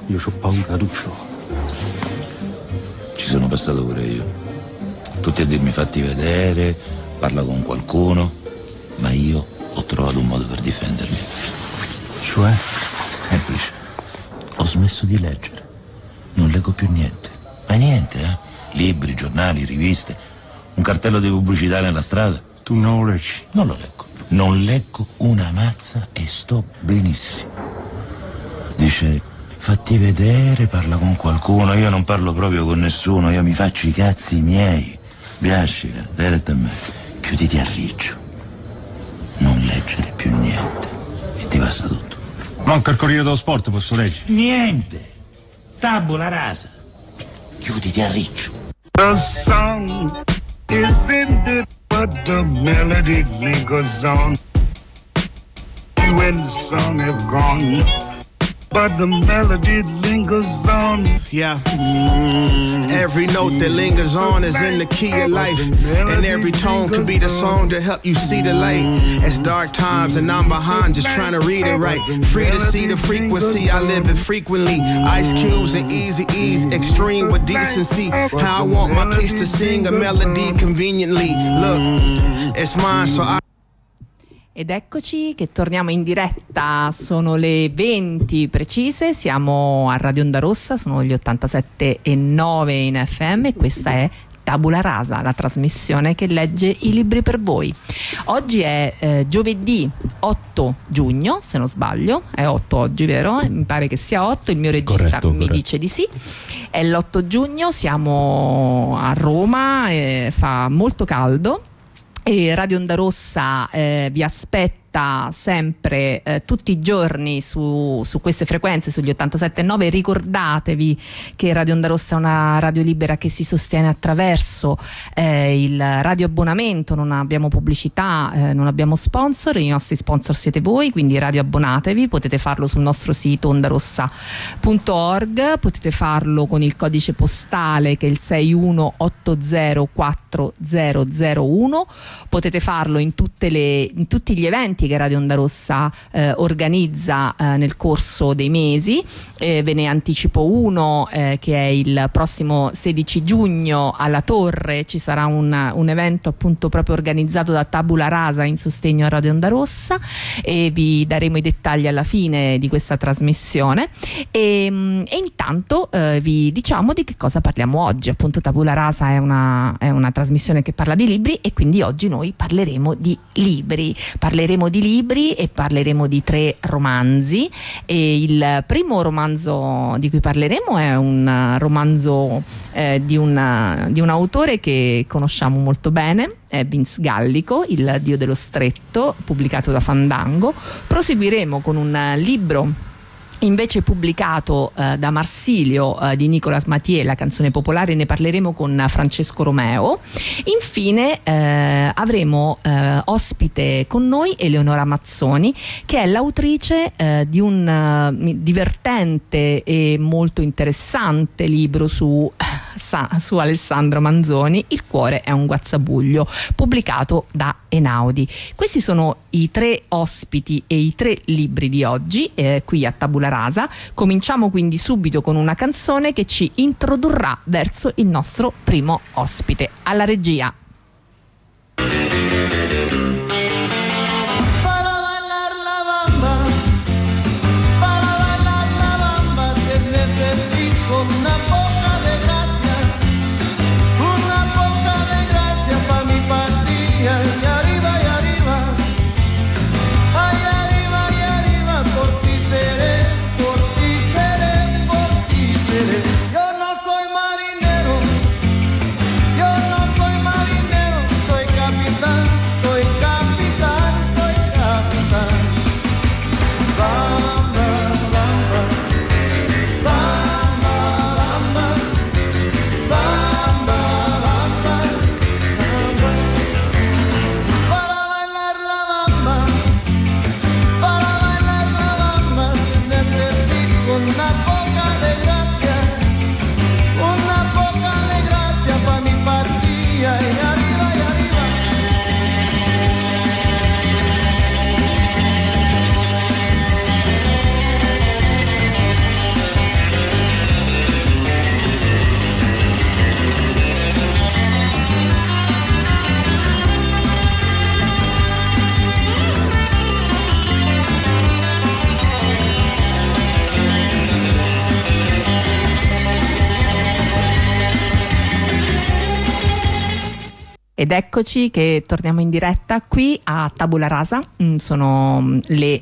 Io c'ho paura, Duccio. Ci sono passato pure io. Tutti a dirmi fatti vedere, parla con qualcuno, ma io ho trovato un modo per difendermi. Cioè? Semplice. Ho smesso di leggere. Non leggo più niente. Ma niente, eh? Libri, giornali, riviste. Un cartello di pubblicità nella strada. Tu non lo leggi? Non lo leggo. Non leggo una mazza e sto benissimo. Dice, fatti vedere, parla con qualcuno. Io non parlo proprio con nessuno, io mi faccio i cazzi miei. Biascica, dai a me. Chiuditi a riccio. Non leggere più niente. E ti passa tutto. Manca il Corriere dello Sport, posso leggere? Niente. Tabula rasa. Chiuditi a riccio. The song is ended, but the melody lingers on. When the song is gone, but the melody lingers on. Yeah. Every note that lingers on is in the key of life, and every tone could be the song to help you see the light. It's dark times and I'm behind just trying to read it right. Free to see the frequency, I live it frequently. Ice cubes and easy ease, extreme with decency. How I want my case to sing a melody conveniently. Look, it's mine, so I. Ed eccoci che torniamo in diretta, sono le 20 precise, siamo a Radio Onda Rossa, sono gli 87,9 in FM e questa è Tabula Rasa, la trasmissione che legge i libri per voi. Oggi è giovedì 8 giugno, se non sbaglio, è 8 oggi, vero? Mi pare che sia 8, il mio regista mi dice di sì. È l'8 giugno, siamo a Roma, fa molto caldo. E Radio Onda Rossa vi aspetta sempre tutti i giorni su queste frequenze, sugli 87,9. Ricordatevi che Radio Onda Rossa è una radio libera che si sostiene attraverso il radio abbonamento, non abbiamo pubblicità, non abbiamo sponsor, i nostri sponsor siete voi, quindi radio abbonatevi, potete farlo sul nostro sito ondarossa.org, potete farlo con il codice postale che è il 61804001, potete farlo in tutti gli eventi che Radio Onda Rossa organizza nel corso dei mesi. Ve ne anticipo uno che è il prossimo 16 giugno alla Torre. Ci sarà un evento appunto proprio organizzato da Tabula Rasa in sostegno a Radio Onda Rossa e vi daremo i dettagli alla fine di questa trasmissione e intanto vi diciamo di che cosa parliamo oggi. Appunto Tabula Rasa è una trasmissione che parla di libri e quindi oggi noi parleremo di libri e parleremo di 3 romanzi. E il primo romanzo di cui parleremo è un romanzo di un autore che conosciamo molto bene, è Vince Gallico, Il Dio dello Stretto, pubblicato da Fandango. Proseguiremo con un libro invece pubblicato da Marsilio di Nicolas Mathieu, La canzone popolare, ne parleremo con Francesco Romeo. Infine avremo ospite con noi Eleonora Mazzoni, che è l'autrice di un divertente e molto interessante libro su Alessandro Manzoni, Il cuore è un guazzabuglio, pubblicato da Einaudi. Questi sono i 3 ospiti e i 3 libri di oggi qui a Tabula Rasa. Cominciamo quindi subito con una canzone che ci introdurrà verso il nostro primo ospite. Alla regia. Yo no soy marinero, yo no soy marinero. Ed eccoci che torniamo in diretta qui a Tabula Rasa. Sono le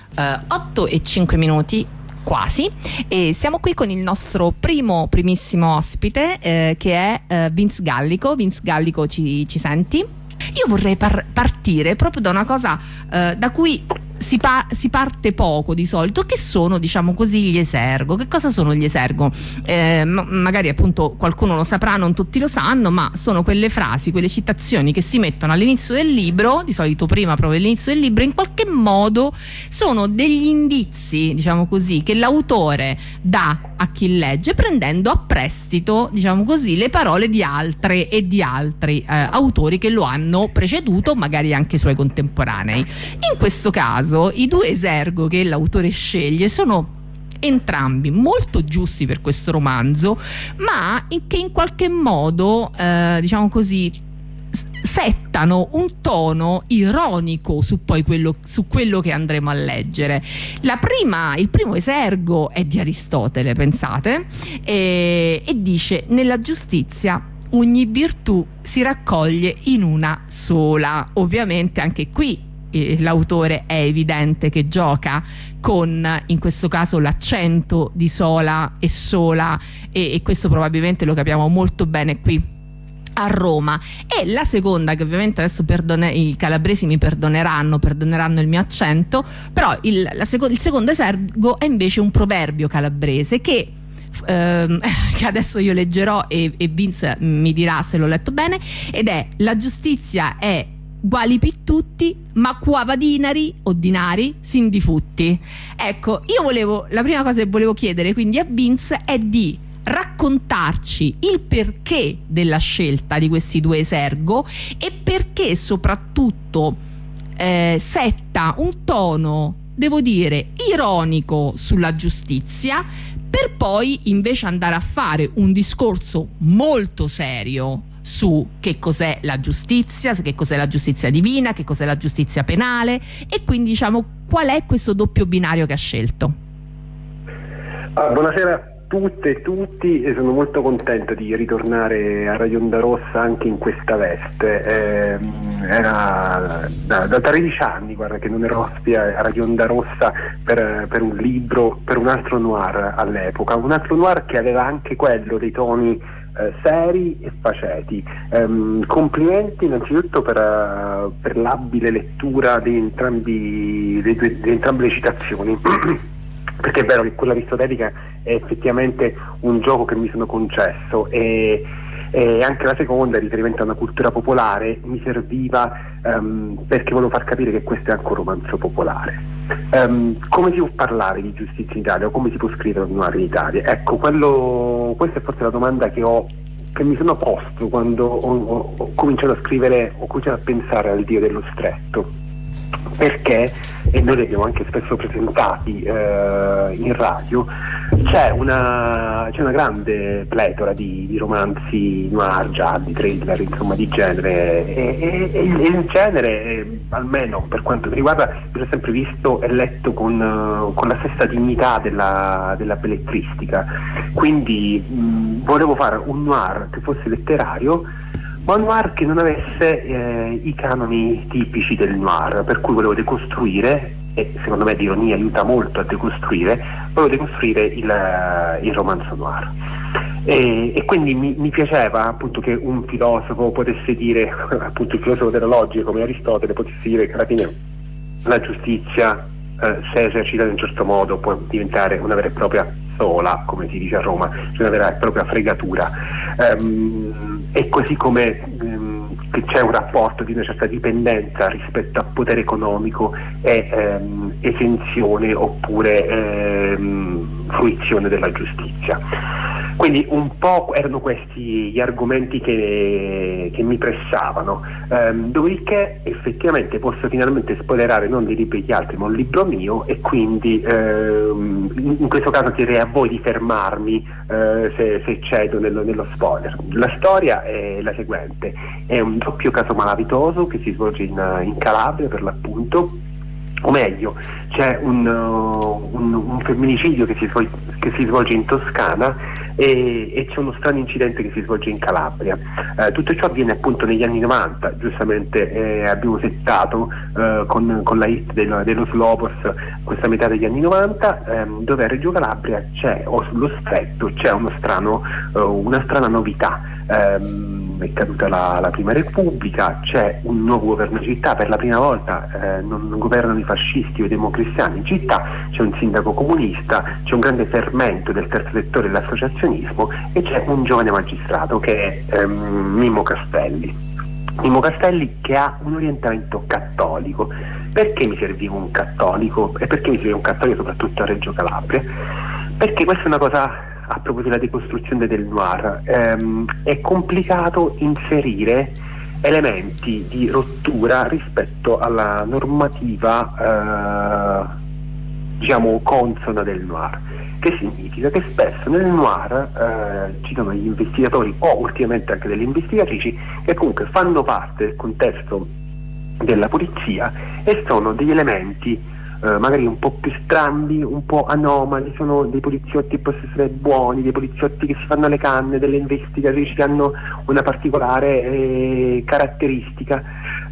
8:05 quasi, e siamo qui con il nostro primissimo ospite, che è Vince Gallico. Vince Gallico, ci senti? Io vorrei partire proprio da una cosa da cui si parte poco di solito, che sono, diciamo così, gli esergo. Che cosa sono gli esergo? Magari appunto qualcuno lo saprà, non tutti lo sanno, ma sono quelle frasi, quelle citazioni che si mettono all'inizio del libro, di solito prima proprio all'inizio del libro. In qualche modo sono degli indizi, diciamo così, che l'autore dà a chi legge, prendendo a prestito, diciamo così, le parole di altre e di altri autori che lo hanno preceduto, magari anche suoi contemporanei. In questo caso i due esergo che l'autore sceglie sono entrambi molto giusti per questo romanzo, ma che in qualche modo, diciamo così, settano un tono ironico su quello che andremo a leggere. Il primo esergo è di Aristotele, pensate, e dice: nella giustizia ogni virtù si raccoglie in una sola. Ovviamente anche qui l'autore è evidente che gioca con, in questo caso, l'accento di sola e sola, e questo probabilmente lo capiamo molto bene qui a Roma. E la seconda, che ovviamente adesso i calabresi mi perdoneranno il mio accento, però il secondo esergo è invece un proverbio calabrese che adesso io leggerò e Vince mi dirà se l'ho letto bene, ed è: la giustizia è uguali per tutti, ma qua va dinari o dinari sin di futti. Ecco, la prima cosa che volevo chiedere quindi a Vince è di raccontarci il perché della scelta di questi due esergo, e perché soprattutto setta un tono, devo dire, ironico sulla giustizia, per poi invece andare a fare un discorso molto serio su che cos'è la giustizia, che cos'è la giustizia divina, che cos'è la giustizia penale, e quindi, diciamo, qual è questo doppio binario che ha scelto? Buonasera a tutte e tutti, e sono molto contento di ritornare a Radio Onda Rossa anche in questa veste. Era da 13 anni, guarda, che non ero ospite a Radio Onda Rossa per un libro, per un altro noir all'epoca, un altro noir che aveva anche quello dei toni seri e faceti. Complimenti innanzitutto per l'abile lettura di entrambe le citazioni. Perché è vero che quella aristotelica è effettivamente un gioco che mi sono concesso, e anche la seconda, il riferimento a una cultura popolare, mi serviva perché volevo far capire che questo è anche un romanzo popolare. Come si può parlare di giustizia in Italia, o come si può scrivere un noir in Italia? Ecco, questa è forse la domanda che mi sono posto quando ho cominciato a scrivere, ho cominciato a pensare al Dio dello stretto. Perché, e noi li abbiamo anche spesso presentati in radio, c'è una grande pletora di romanzi noir, gialli, thriller, insomma, di genere, e il genere, almeno per quanto mi riguarda, l'ho sempre visto e letto con la stessa dignità della belletristica. Quindi volevo fare un noir che fosse letterario, ma un noir che non avesse i canoni tipici del noir, per cui volevo decostruire, e secondo me l'ironia aiuta molto a decostruire, volevo decostruire il romanzo noir. E quindi mi piaceva appunto che un filosofo potesse dire, appunto il filosofo della logica come Aristotele, potesse dire che alla fine la giustizia, se esercitata in un certo modo, può diventare una vera e propria sola, come si dice a Roma, cioè una vera e propria fregatura. E così come che c'è un rapporto di una certa dipendenza rispetto a potere economico e esenzione oppure fruizione della giustizia. Quindi un po' erano questi gli argomenti che mi pressavano, dopodiché effettivamente posso finalmente spoilerare non dei libri degli altri ma un libro mio, e quindi in questo caso chiederei a voi di fermarmi se cedo nello spoiler. La storia è la seguente: è un doppio caso malavitoso che si svolge in Calabria, per l'appunto, o meglio, c'è un femminicidio che si svolge in Toscana e c'è uno strano incidente che si svolge in Calabria. Tutto ciò avviene appunto negli anni 90, giustamente abbiamo settato con la hit dello Slowpors questa metà degli anni 90, dove a Reggio Calabria o sullo Stretto c'è una strana novità. È caduta la Prima Repubblica, c'è un nuovo governo in città, per la prima volta non governano i fascisti o i democristiani in città, c'è un sindaco comunista, c'è un grande fermento del terzo settore e dell'associazionismo e c'è un giovane magistrato che è Mimmo Castelli. Mimmo Castelli che ha un orientamento cattolico. Perché mi serviva un cattolico? E perché mi serviva un cattolico soprattutto a Reggio Calabria? Perché questa è una cosa, a proposito della decostruzione del noir, è complicato inserire elementi di rottura rispetto alla normativa diciamo consona del noir, che significa che spesso nel noir ci sono gli investigatori o ultimamente anche delle investigatrici che comunque fanno parte del contesto della polizia e sono degli elementi magari un po' più strambi, un po' anomali, sono dei poliziotti che possono essere buoni, dei poliziotti che si fanno le canne, delle investigatrici che hanno una particolare caratteristica,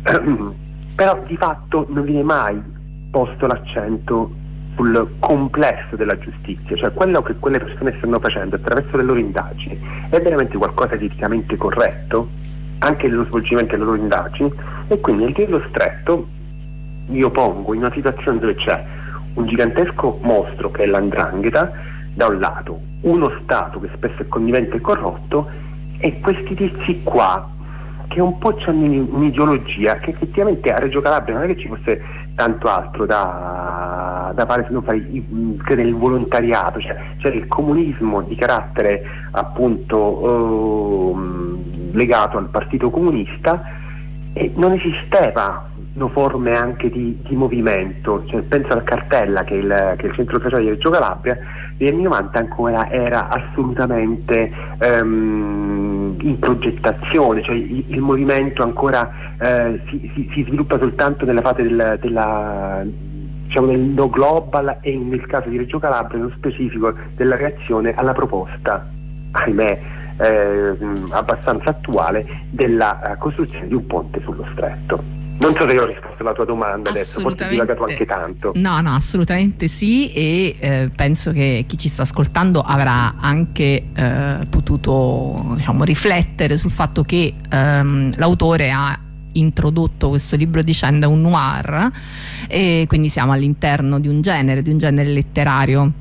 però di fatto non viene mai posto l'accento sul complesso della giustizia, cioè quello che quelle persone stanno facendo attraverso le loro indagini è veramente qualcosa di eticamente corretto, anche nello svolgimento delle loro indagini, e quindi nel dirlo stretto io pongo in una situazione dove c'è un gigantesco mostro che è l''ndrangheta da un lato, uno Stato che spesso è connivente e corrotto e questi tizi qua che un po' hanno un'ideologia che effettivamente a Reggio Calabria non è che ci fosse tanto altro da fare se non fare credere il volontariato, cioè il comunismo di carattere appunto legato al Partito Comunista e non esisteva forme anche di movimento, cioè, penso al Cartella che è il centro sociale di Reggio Calabria negli anni 90 ancora era assolutamente in progettazione, cioè il movimento ancora si sviluppa soltanto nella fase diciamo del no global e nel caso di Reggio Calabria nello specifico della reazione alla proposta, ahimè abbastanza attuale, della costruzione di un ponte sullo Stretto. Non so se io ho risposto alla tua domanda adesso, forse ho divagato anche tanto. No, assolutamente sì, e penso che chi ci sta ascoltando avrà anche potuto, diciamo, riflettere sul fatto che l'autore ha introdotto questo libro dicendo un noir, e quindi siamo all'interno di un genere letterario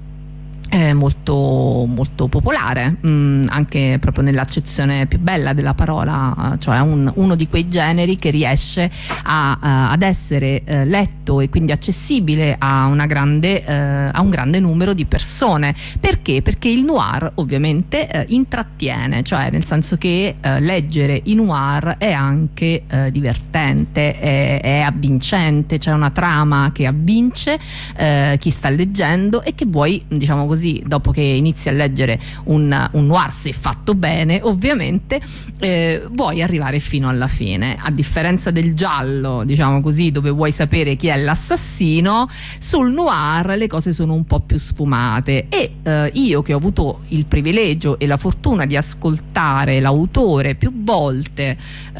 molto molto popolare, anche proprio nell'accezione più bella della parola, cioè uno di quei generi che riesce ad essere letto e quindi accessibile a un grande numero di persone. Perché? Perché il noir ovviamente intrattiene, cioè nel senso che leggere i noir è anche divertente, è avvincente, c'è una trama che avvince chi sta leggendo e che vuoi, diciamo così, dopo che inizi a leggere un noir, se fatto bene ovviamente, vuoi arrivare fino alla fine. A differenza del giallo, diciamo così, dove vuoi sapere chi è l'assassino, sul noir le cose sono un po' più sfumate e io che ho avuto il privilegio e la fortuna di ascoltare l'autore più volte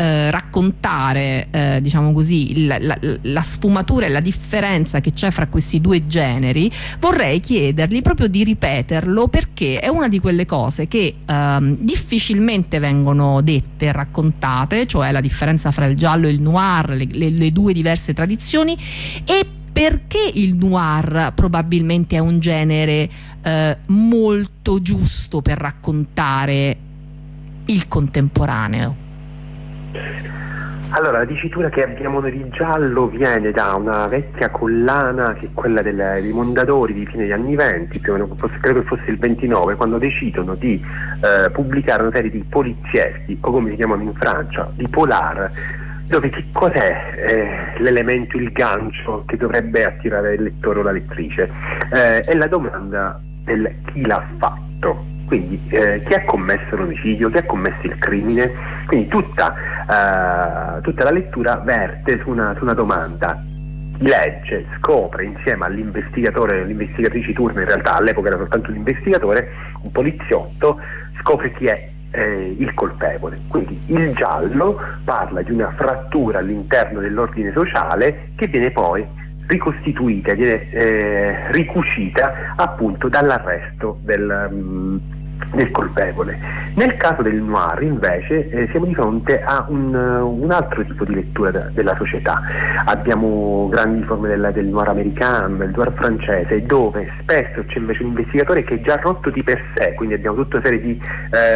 raccontare diciamo così la sfumatura e la differenza che c'è fra questi due generi, vorrei chiedergli proprio di ripeterlo, perché è una di quelle cose che difficilmente vengono dette e raccontate, cioè la differenza fra il giallo e il noir, le due diverse tradizioni, e perché il noir probabilmente è un genere molto giusto per raccontare il contemporaneo. Allora, la dicitura che abbiamo noi di giallo viene da una vecchia collana che è quella dei Mondadori di fine degli anni 20, più o meno, credo che fosse il 29, quando decidono di pubblicare una serie di polizieschi, o come si chiamano in Francia, di polar, dove che cos'è l'elemento, il gancio che dovrebbe attirare il lettore o la lettrice? È la domanda del chi l'ha fatto. Quindi chi ha commesso l'omicidio, chi ha commesso il crimine, quindi tutta la lettura verte su una domanda: legge, scopre insieme all'investigatore, all'investigatrici turne, in realtà all'epoca era soltanto un investigatore, un poliziotto, scopre chi è il colpevole. Quindi il giallo parla di una frattura all'interno dell'ordine sociale che viene poi ricostituita, viene ricucita appunto dall'arresto del colpevole. Nel caso del noir invece siamo di fronte a un altro tipo di lettura della società. Abbiamo grandi forme del noir americano, del noir francese, dove spesso c'è invece un investigatore che è già rotto di per sé, quindi abbiamo tutta una serie di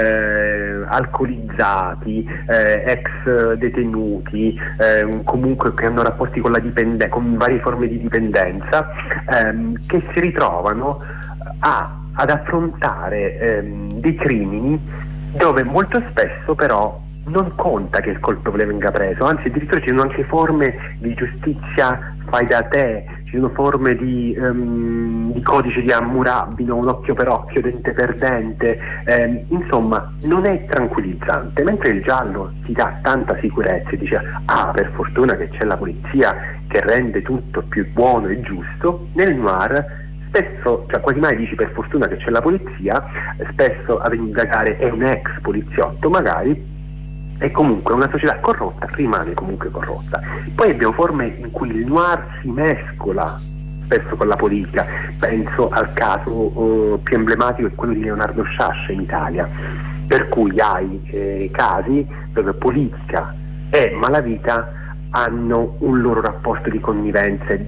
alcolizzati, ex detenuti, comunque che hanno rapporti con con varie forme di dipendenza, che si ritrovano ad affrontare dei crimini dove molto spesso però non conta che il colpevole venga preso, anzi addirittura ci sono anche forme di giustizia fai da te, ci sono forme di codice di Hammurabi, un occhio per occhio, dente per dente, insomma non è tranquillizzante, mentre il giallo ti dà tanta sicurezza e dice per fortuna che c'è la polizia che rende tutto più buono e giusto. Nel noir spesso, cioè quasi mai dici per fortuna che c'è la polizia, spesso ad indagare è un ex poliziotto magari, e comunque una società corrotta rimane comunque corrotta. Poi abbiamo forme in cui il noir si mescola spesso con la politica, penso al caso più emblematico è quello di Leonardo Sciascia in Italia, per cui hai casi dove politica e malavita hanno un loro rapporto di connivenza e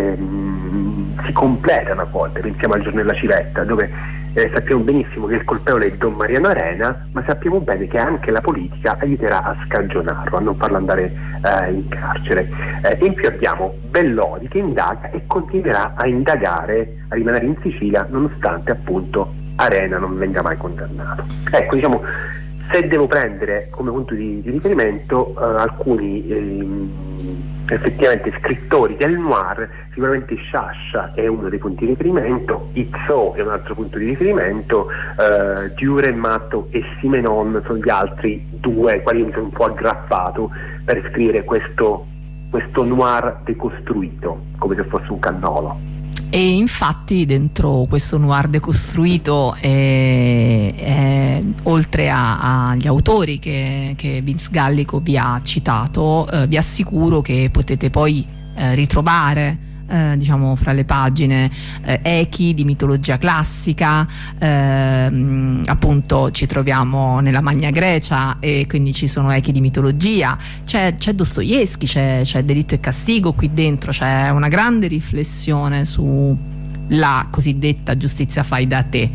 si completano a volte. Pensiamo al Giorno della Civetta, dove sappiamo benissimo che il colpevole è Don Mariano Arena, ma sappiamo bene che anche la politica aiuterà a scagionarlo, a non farlo andare in carcere. In più abbiamo Bellodi che indaga e continuerà a indagare, a rimanere in Sicilia, nonostante appunto Arena non venga mai condannato. Ecco, diciamo, se devo prendere come punto di riferimento alcuni effettivamente scrittori del noir, sicuramente Sciascia è uno dei punti di riferimento, Izzò è un altro punto di riferimento, Dürrenmatt e Simenon sono gli altri due quali mi sono un po' aggrappato per scrivere questo noir decostruito, come se fosse un cannolo. E infatti dentro questo noir decostruito, oltre agli autori che Vince Gallico vi ha citato, vi assicuro che potete poi ritrovare diciamo fra le pagine echi di mitologia classica, appunto ci troviamo nella Magna Grecia e quindi ci sono echi di mitologia, c'è Dostoevskij, c'è Delitto e Castigo qui dentro, c'è una grande riflessione su la cosiddetta giustizia fai da te,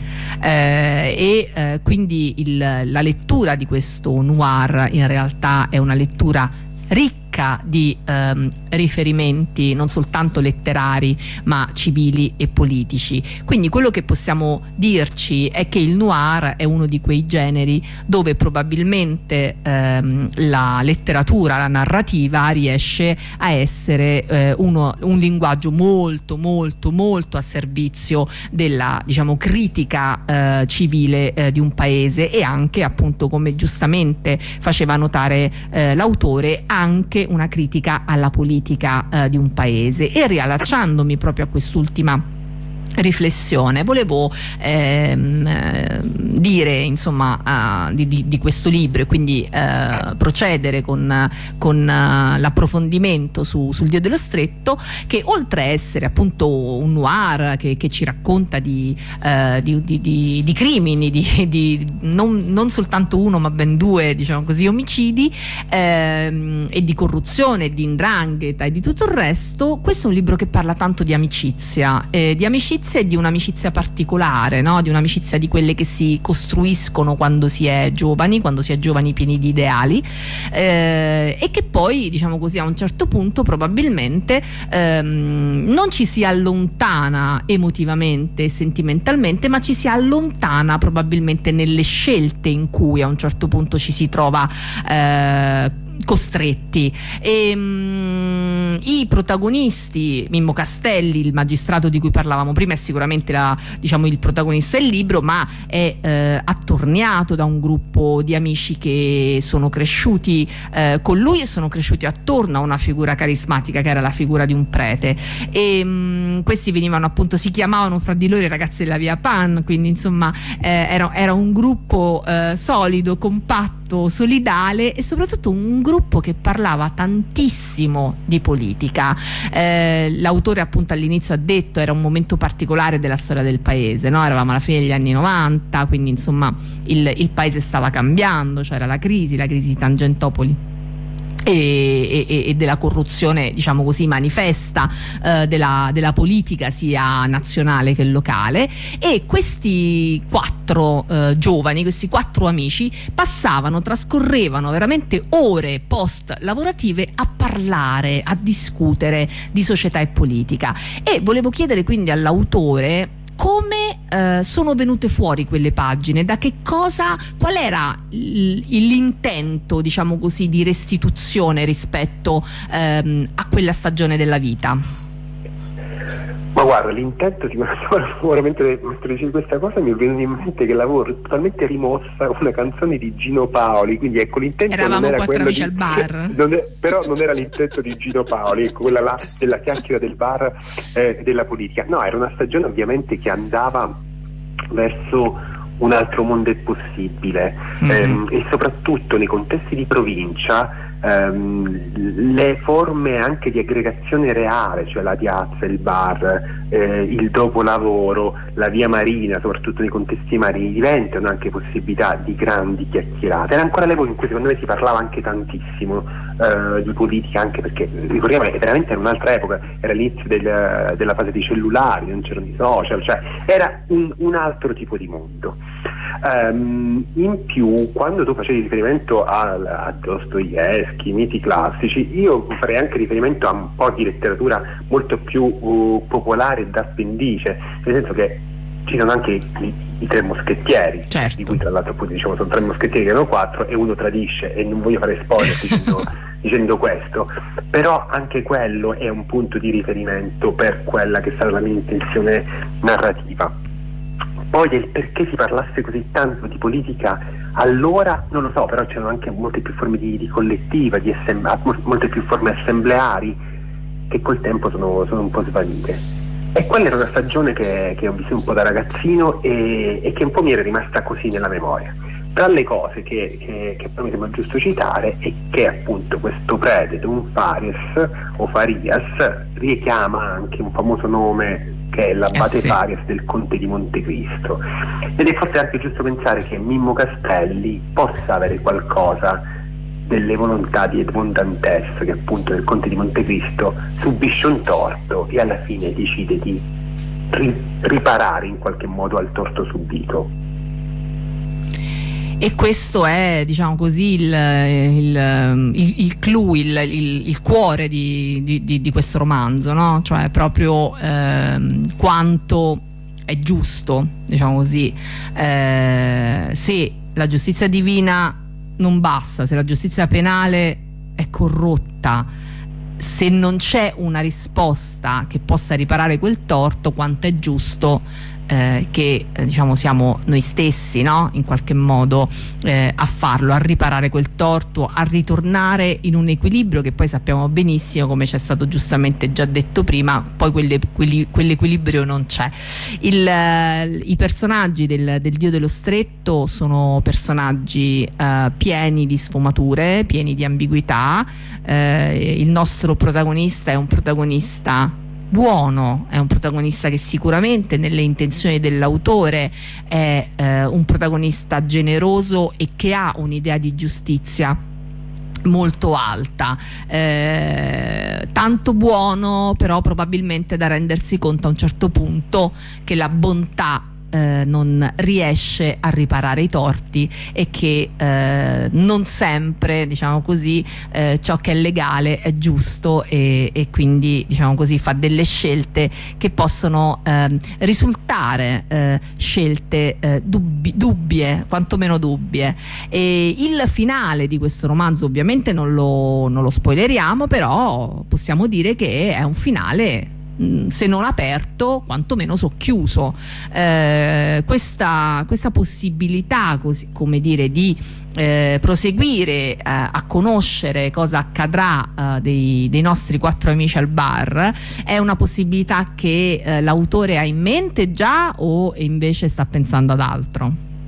quindi la lettura di questo noir in realtà è una lettura ricca di riferimenti non soltanto letterari ma civili e politici. Quindi quello che possiamo dirci è che il noir è uno di quei generi dove probabilmente la letteratura, la narrativa riesce a essere un linguaggio molto molto molto a servizio della, diciamo, critica civile di un paese, e anche appunto, come giustamente faceva notare l'autore, anche una critica alla politica di un paese. E riallacciandomi proprio a quest'ultima riflessione, volevo dire insomma di questo libro e quindi procedere con l'approfondimento sul Dio dello Stretto, che oltre a essere appunto un noir che ci racconta di crimini, non soltanto uno ma ben due, diciamo così, omicidi, e di corruzione, di 'ndrangheta e di tutto il resto, questo è un libro che parla tanto di amicizia e di un'amicizia particolare, no? Di un'amicizia di quelle che si costruiscono quando si è giovani pieni di ideali, e che poi, diciamo così, a un certo punto probabilmente non ci si allontana emotivamente e sentimentalmente, ma ci si allontana probabilmente nelle scelte in cui a un certo punto ci si trova costretti. I protagonisti, Mimmo Castelli, il magistrato di cui parlavamo prima, è sicuramente il protagonista del libro, ma è attorniato da un gruppo di amici che sono cresciuti con lui e sono cresciuti attorno a una figura carismatica che era la figura di un prete, e questi venivano appunto, si chiamavano fra di loro i ragazzi della Via Pan, quindi insomma era un gruppo solido, compatto, solidale, e soprattutto un gruppo che parlava tantissimo di politica. L'autore appunto all'inizio ha detto era un momento particolare della storia del paese, no? Eravamo alla fine degli anni 90, quindi insomma il paese stava cambiando, c'era la crisi di Tangentopoli e della corruzione, diciamo così, manifesta della politica sia nazionale che locale, e questi quattro giovani, questi quattro amici trascorrevano veramente ore post lavorative a parlare, a discutere di società e politica. E volevo chiedere quindi all'autore come sono venute fuori quelle pagine, qual era l'intento, diciamo così, di restituzione rispetto a quella stagione della vita. Ma guarda, l'intento sicuramente, mentre dicevi questa cosa mi è venuto in mente che l'avevo totalmente rimossa una canzone di Gino Paoli, quindi ecco, l'intento eravamo non era quattro quello amici al bar. Però non era l'intento di Gino Paoli, ecco, quella là della chiacchiera del bar, della politica. No, era una stagione ovviamente che andava verso un altro mondo è possibile, e soprattutto nei contesti di provincia le forme anche di aggregazione reale, cioè la piazza, il bar, il dopolavoro, la via marina, soprattutto nei contesti marini, diventano anche possibilità di grandi chiacchierate. Era ancora l'epoca in cui secondo me si parlava anche tantissimo di politica, anche perché ricordiamo che veramente era un'altra epoca, era l'inizio della fase dei cellulari, non c'erano i social, cioè era un altro tipo di mondo. In più, quando tu facevi riferimento a Dostoevskij, miti classici, io farei anche riferimento a un po' di letteratura molto più popolare e d'appendice, nel senso che ci sono anche i tre moschettieri, certo, di cui tra l'altro appunto diciamo sono tre moschettieri che erano quattro e uno tradisce, e non voglio fare spoiler dicendo questo, però anche quello è un punto di riferimento per quella che sarà la mia intenzione narrativa. Poi del perché si parlasse così tanto di politica allora non lo so, però c'erano anche molte più forme di collettiva, molte più forme assembleari che col tempo sono un po' svanite. E quella era una stagione che ho vissuto un po' da ragazzino e che un po' mi era rimasta così nella memoria. Tra le cose che poi mi sembra giusto citare è che appunto questo prete, Don Farias o Farias, richiama anche un famoso nome che è l'abate Farias del Conte di Montecristo, ed è forse anche giusto pensare che Mimmo Castelli possa avere qualcosa delle volontà di Edmond Dantes, che appunto nel Conte di Montecristo subisce un torto e alla fine decide di riparare in qualche modo al torto subito. E questo è, diciamo così, il clou, il cuore di questo romanzo, no? Cioè proprio quanto è giusto, diciamo così, se la giustizia divina non basta, se la giustizia penale è corrotta, se non c'è una risposta che possa riparare quel torto, quanto è giusto che diciamo siamo noi stessi, no? In qualche modo a farlo, a riparare quel torto, a ritornare in un equilibrio che poi sappiamo benissimo, come c'è stato giustamente già detto prima, poi quell'equilibrio non c'è. I personaggi del Dio dello Stretto sono personaggi pieni di sfumature, pieni di ambiguità. Il nostro protagonista è un protagonista buono, è un protagonista che sicuramente nelle intenzioni dell'autore è un protagonista generoso e che ha un'idea di giustizia molto alta, tanto buono però probabilmente da rendersi conto a un certo punto che la bontà non riesce a riparare i torti e che non sempre, diciamo così, ciò che è legale è giusto e quindi, diciamo così, fa delle scelte che possono risultare scelte dubbie, quantomeno dubbie. E il finale di questo romanzo ovviamente non lo spoileriamo, però possiamo dire che è un finale se non aperto, quantomeno socchiuso. Questa possibilità, così come dire, di proseguire a conoscere cosa accadrà dei nostri 4 amici al bar è una possibilità che l'autore ha in mente già, o invece sta pensando ad altro?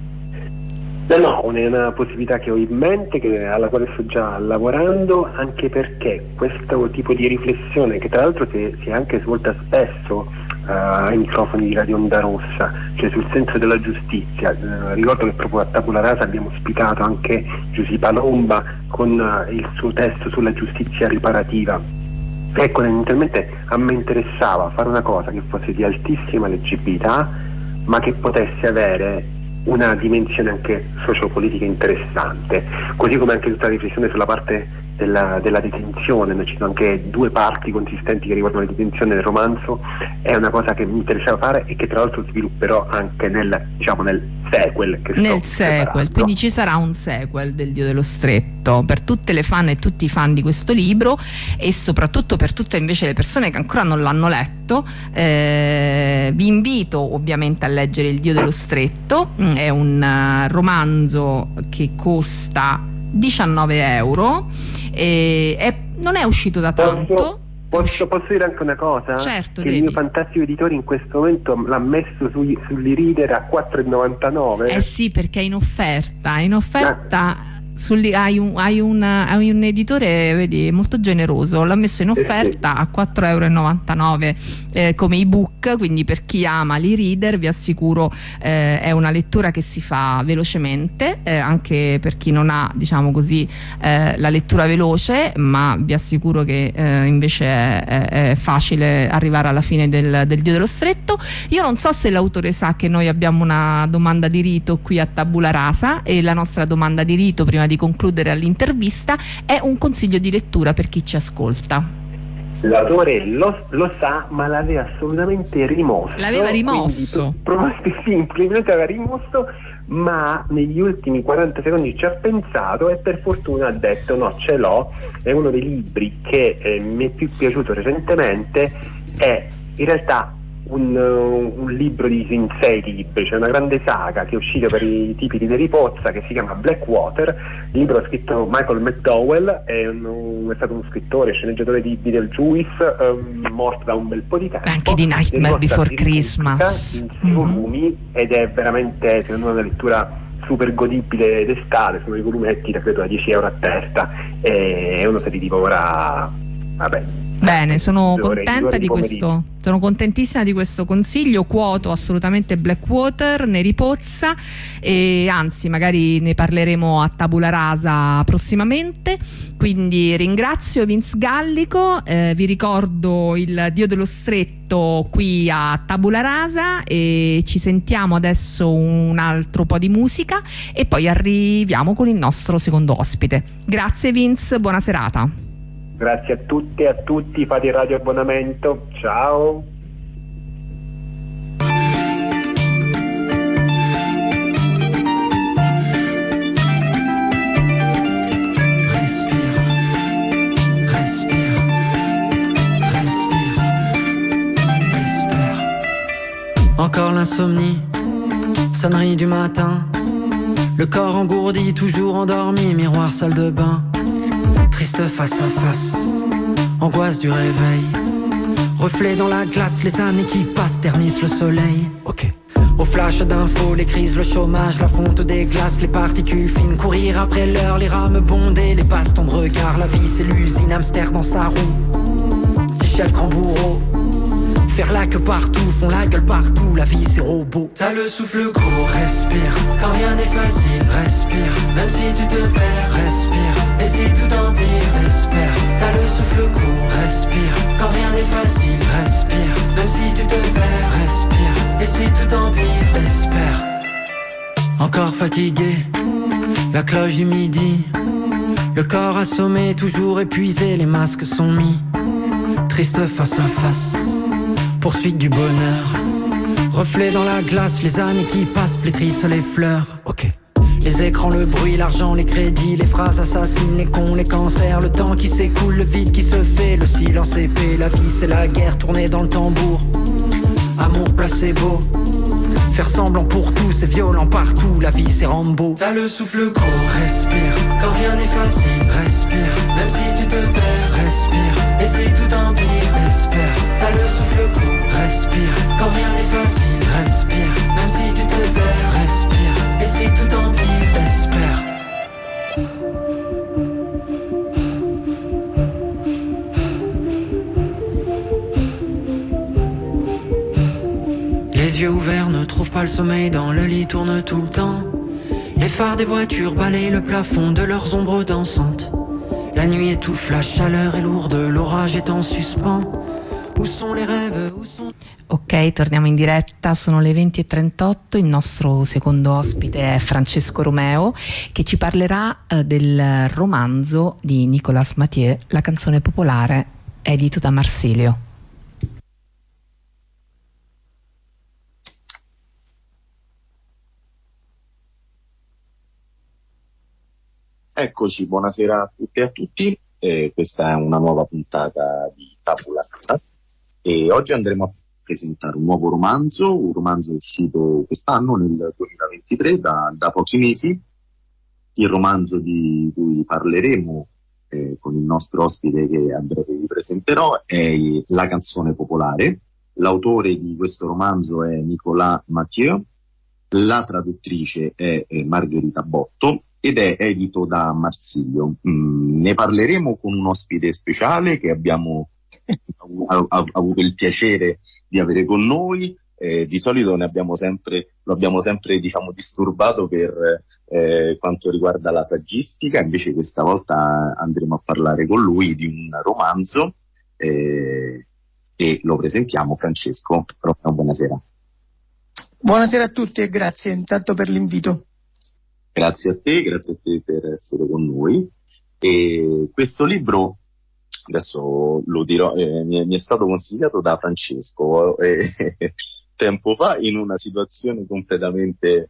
No, è una possibilità che ho in mente, alla quale sto già lavorando, anche perché questo tipo di riflessione, che tra l'altro si è anche svolta spesso ai microfoni di Radio Onda Rossa, cioè sul senso della giustizia. Ricordo che proprio a Tabula Rasa abbiamo ospitato anche Giusy Palomba con il suo testo sulla giustizia riparativa. Ecco, inizialmente a me interessava fare una cosa che fosse di altissima leggibilità, ma che potesse avere una dimensione anche sociopolitica interessante, così come anche tutta la riflessione sulla parte della detenzione. Noi ci sono anche 2 parti consistenti che riguardano la detenzione nel romanzo. È una cosa che mi interessava fare e che tra l'altro svilupperò anche nel sequel che nel sequel, quindi ci sarà un sequel del Dio dello Stretto per tutte le fan e tutti i fan di questo libro, e soprattutto per tutte invece le persone che ancora non l'hanno letto. Vi invito ovviamente a leggere Il Dio dello Stretto. È un romanzo che costa 19 euro e non è uscito da tanto. Posso dire anche una cosa? Certo, che il mio fantastico editore in questo momento l'ha messo sull'e-reader a 4,99. Eh sì, perché è in offerta. Hai un editore, vedi, molto generoso, l'ha messo in offerta a 4,99 come ebook, quindi per chi ama l'e-reader vi assicuro è una lettura che si fa velocemente, anche per chi non ha, diciamo così, la lettura veloce, ma vi assicuro che invece è facile arrivare alla fine del Dio dello Stretto. Io non so se l'autore sa che noi abbiamo una domanda di rito qui a Tabula Rasa, e la nostra domanda di rito, prima di concludere l'intervista, è un consiglio di lettura per chi ci ascolta. L'autore lo sa, ma l'aveva assolutamente rimosso. L'aveva rimosso? Semplicemente l'aveva rimosso, ma negli ultimi 40 secondi ci ha pensato e per fortuna ha detto no, ce l'ho. È uno dei libri che mi è più piaciuto recentemente. È in realtà un libro in 6 libri, c'è una grande saga che è uscita per i tipi di Neri Pozza che si chiama Blackwater. Il libro ha scritto Michael McDowell, è stato uno scrittore, sceneggiatore di Beetlejuice, morto da un bel po' di tempo, anche di Nightmare Before Christmas in 6 volumi, ed è veramente, secondo me, una lettura super godibile d'estate. Sono i volumetti da credo a 10 euro a testa, e uno se li divora, vabbè. Bene, sono contenta di questo, sono contentissima di questo consiglio. Quoto assolutamente Blackwater, Neri Pozza, e anzi magari ne parleremo a Tabula Rasa prossimamente. Quindi ringrazio Vince Gallico, vi ricordo Il Dio dello Stretto qui a Tabula Rasa, e ci sentiamo adesso un altro po' di musica e poi arriviamo con il nostro secondo ospite. Grazie Vince, buona serata. Grazie a tutte e a tutti, fate il radio abbonamento, ciao! Encore l'insomnie, sonnerie du matin, le corps engourdi, toujours endormi, miroir salle de bain. Triste face à face, angoisse du réveil, reflet dans la glace, les années qui passent ternissent le soleil. Ok. Au flash d'infos, les crises, le chômage, la fonte des glaces, les particules fines, courir après l'heure, les rames bondées, les bastons de regard, la vie c'est l'usine, hamster dans sa roue, petit chef grand bourreau, faire la queue partout, font la gueule partout, la vie c'est robot. T'as le souffle court, respire, quand rien n'est facile, respire, même si tu te perds, respire, et si tout empire, espère. T'as le souffle court, respire, quand rien n'est facile, respire, même si tu te perds, respire, et si tout empire, espère. Encore fatigué, la cloche du midi, le corps assommé, toujours épuisé, les masques sont mis. Triste face à face, poursuite du bonheur. Reflet dans la glace, les années qui passent flétrissent les fleurs. Ok. Les écrans, le bruit, l'argent, les crédits, les phrases assassines, les cons, les cancers, le temps qui s'écoule, le vide qui se fait, le silence épais, la vie c'est la guerre tournée dans le tambour. Amour placebo, faire semblant pour tout, c'est violent partout, la vie c'est Rambo. T'as le souffle court, respire, quand rien n'est facile, respire, même si tu te perds, respire, et si tout empire, espère. T'as le souffle court, respire, quand rien n'est facile, respire, même si tu te perds, respire, et si tout empire, espère. Les yeux ouverts ne trouvent pas le sommeil, dans le lit tournent tout le temps. Les phares des voitures balayent le plafond de leurs ombres dansantes. La nuit étouffe, la chaleur est lourde, l'orage est en suspens. Où sont les rêves, où sont... Ok, torniamo in diretta, sono le 20:38, il nostro secondo ospite è Francesco Romeo che ci parlerà del romanzo di Nicolas Mathieu, La canzone popolare, edito da Marsilio. Eccoci, buonasera a tutte e a tutti, questa è una nuova puntata di Tabula Rasa e oggi andremo a presentare un nuovo romanzo, un romanzo uscito quest'anno nel 2023 da pochi mesi. Il romanzo di cui parleremo con il nostro ospite che a breve vi presenterò è La canzone popolare. L'autore di questo romanzo è Nicolas Mathieu, la traduttrice è Margherita Botto ed è edito da Marsilio. Ne parleremo con un ospite speciale che abbiamo avuto il piacere di avere con noi. Di solito lo abbiamo sempre diciamo disturbato per quanto riguarda la saggistica, invece questa volta andremo a parlare con lui di un romanzo e lo presentiamo. Francesco, buonasera. Buonasera a tutti e grazie intanto per l'invito. Grazie a te per essere con noi. E questo libro, adesso lo dirò, mi è stato consigliato da Francesco tempo fa in una situazione completamente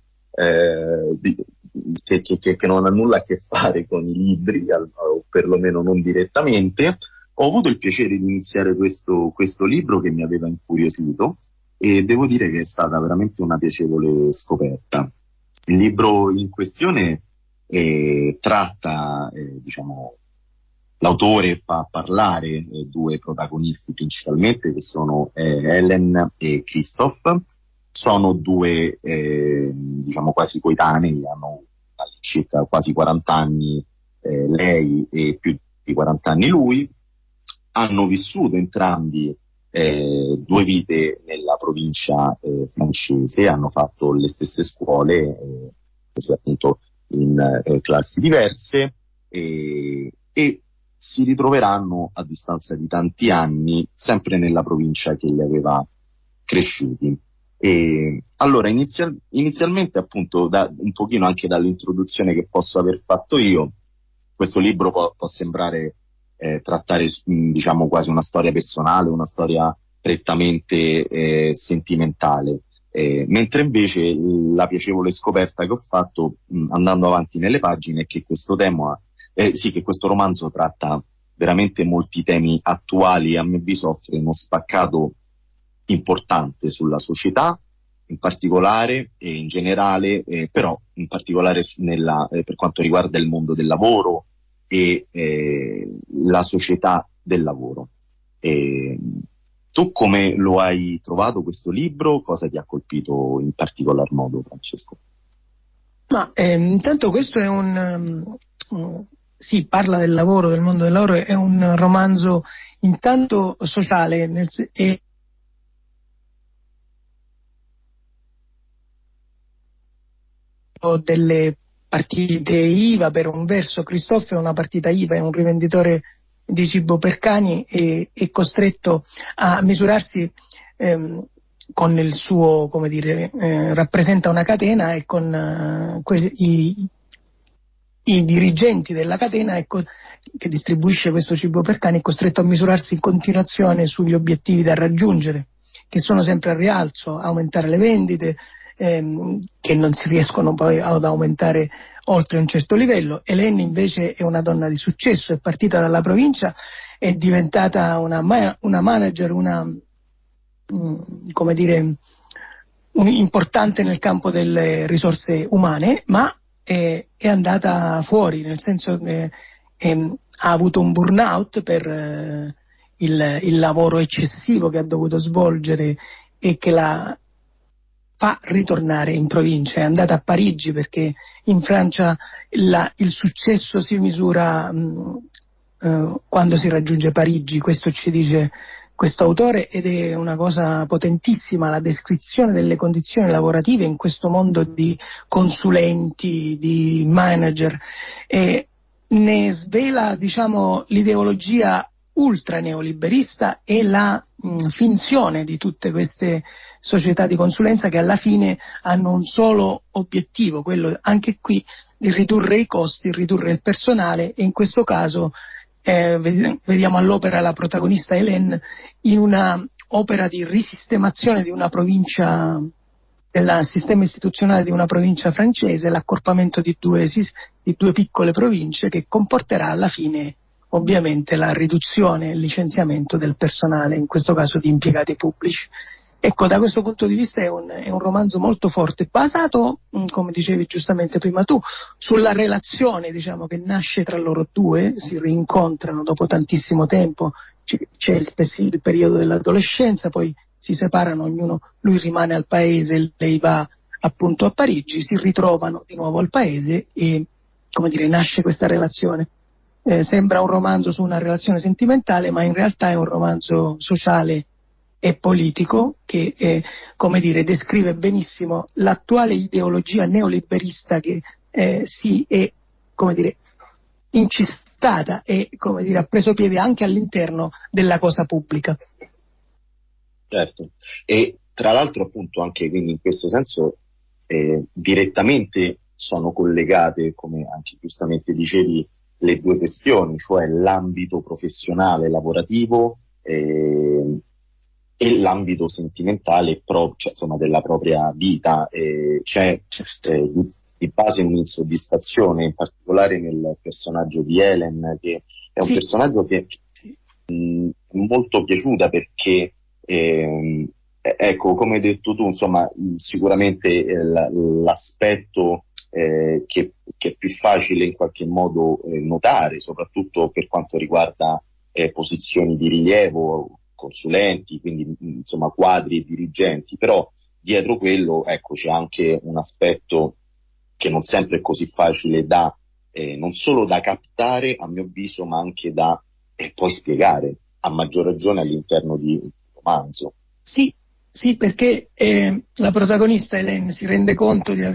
che non ha nulla a che fare con i libri, o perlomeno non direttamente. Ho avuto il piacere di iniziare questo libro che mi aveva incuriosito e devo dire che è stata veramente una piacevole scoperta. Il libro in questione tratta, l'autore fa parlare due protagonisti principalmente, che sono Helen e Christophe. Sono due, quasi coetanei, hanno circa quasi 40 anni lei e più di 40 anni lui. Hanno vissuto entrambi due vite nella provincia francese, hanno fatto le stesse scuole, appunto in classi diverse, e si ritroveranno a distanza di tanti anni sempre nella provincia che li aveva cresciuti. E allora inizialmente, appunto, un pochino anche dall'introduzione che posso aver fatto io, questo libro può sembrare trattare quasi una storia personale, una storia prettamente sentimentale, mentre invece la piacevole scoperta che ho fatto andando avanti nelle pagine è che questo romanzo tratta veramente molti temi attuali e a mio avviso offre uno spaccato importante sulla società in particolare e in generale, però in particolare per quanto riguarda il mondo del lavoro e la società del lavoro. Tu come lo hai trovato questo libro? Cosa ti ha colpito in particolar modo, Francesco? Ma intanto questo è sì, parla del lavoro, del mondo del lavoro, è un romanzo intanto sociale e delle partite IVA. Per un verso Christophe è una partita IVA, è un rivenditore di cibo per cani e è costretto a misurarsi con il suo, come dire, rappresenta una catena e con i dirigenti della catena che distribuisce questo cibo per cani è costretto a misurarsi in continuazione sugli obiettivi da raggiungere, che sono sempre al rialzo: aumentare le vendite, che non si riescono poi ad aumentare oltre un certo livello. Hélène invece è una donna di successo, è partita dalla provincia, è diventata una manager, come dire, importante nel campo delle risorse umane, ma è andata fuori, nel senso che ha avuto un burnout per il lavoro eccessivo che ha dovuto svolgere e che la fa ritornare in provincia. È andata a Parigi perché in Francia il successo si misura quando si raggiunge Parigi, questo ci dice questo autore, ed è una cosa potentissima la descrizione delle condizioni lavorative in questo mondo di consulenti, di manager, e ne svela, diciamo, l'ideologia ultra neoliberista e la finzione di tutte queste società di consulenza che alla fine hanno un solo obiettivo, quello anche qui di ridurre i costi, ridurre il personale, e in questo caso vediamo all'opera la protagonista Hélène in una opera di risistemazione di una provincia, del sistema istituzionale di una provincia francese, l'accorpamento di due piccole province, che comporterà alla fine ovviamente la riduzione e il licenziamento del personale, in questo caso di impiegati pubblici. Ecco, da questo punto di vista è un romanzo molto forte, basato, come dicevi giustamente prima tu, sulla relazione, diciamo, che nasce tra loro due. Si rincontrano dopo tantissimo tempo, c'è il periodo dell'adolescenza, poi si separano, ognuno, lui rimane al paese, lei va appunto a Parigi, si ritrovano di nuovo al paese e, come dire, nasce questa relazione. Sembra un romanzo su una relazione sentimentale, ma in realtà è un romanzo sociale e politico che, come dire, descrive benissimo l'attuale ideologia neoliberista che si è, come dire, incistata e, come dire, ha preso piede anche all'interno della cosa pubblica. Certo, e tra l'altro appunto anche quindi in questo senso direttamente sono collegate, come anche giustamente dicevi, le due questioni, cioè l'ambito professionale lavorativo e l'ambito sentimentale cioè, insomma, della propria vita. C'è di base un'insoddisfazione, in particolare nel personaggio di Hélène, che è un personaggio che è molto piaciuta perché ecco, come hai detto tu, insomma, sicuramente l'aspetto che è più facile in qualche modo notare, soprattutto per quanto riguarda posizioni di rilievo, consulenti, quindi insomma quadri e dirigenti, però dietro quello, ecco, c'è anche un aspetto che non sempre è così facile da non solo da captare, a mio avviso, ma anche da poi spiegare, a maggior ragione all'interno di un romanzo. Sì, perché la protagonista Hélène si rende conto di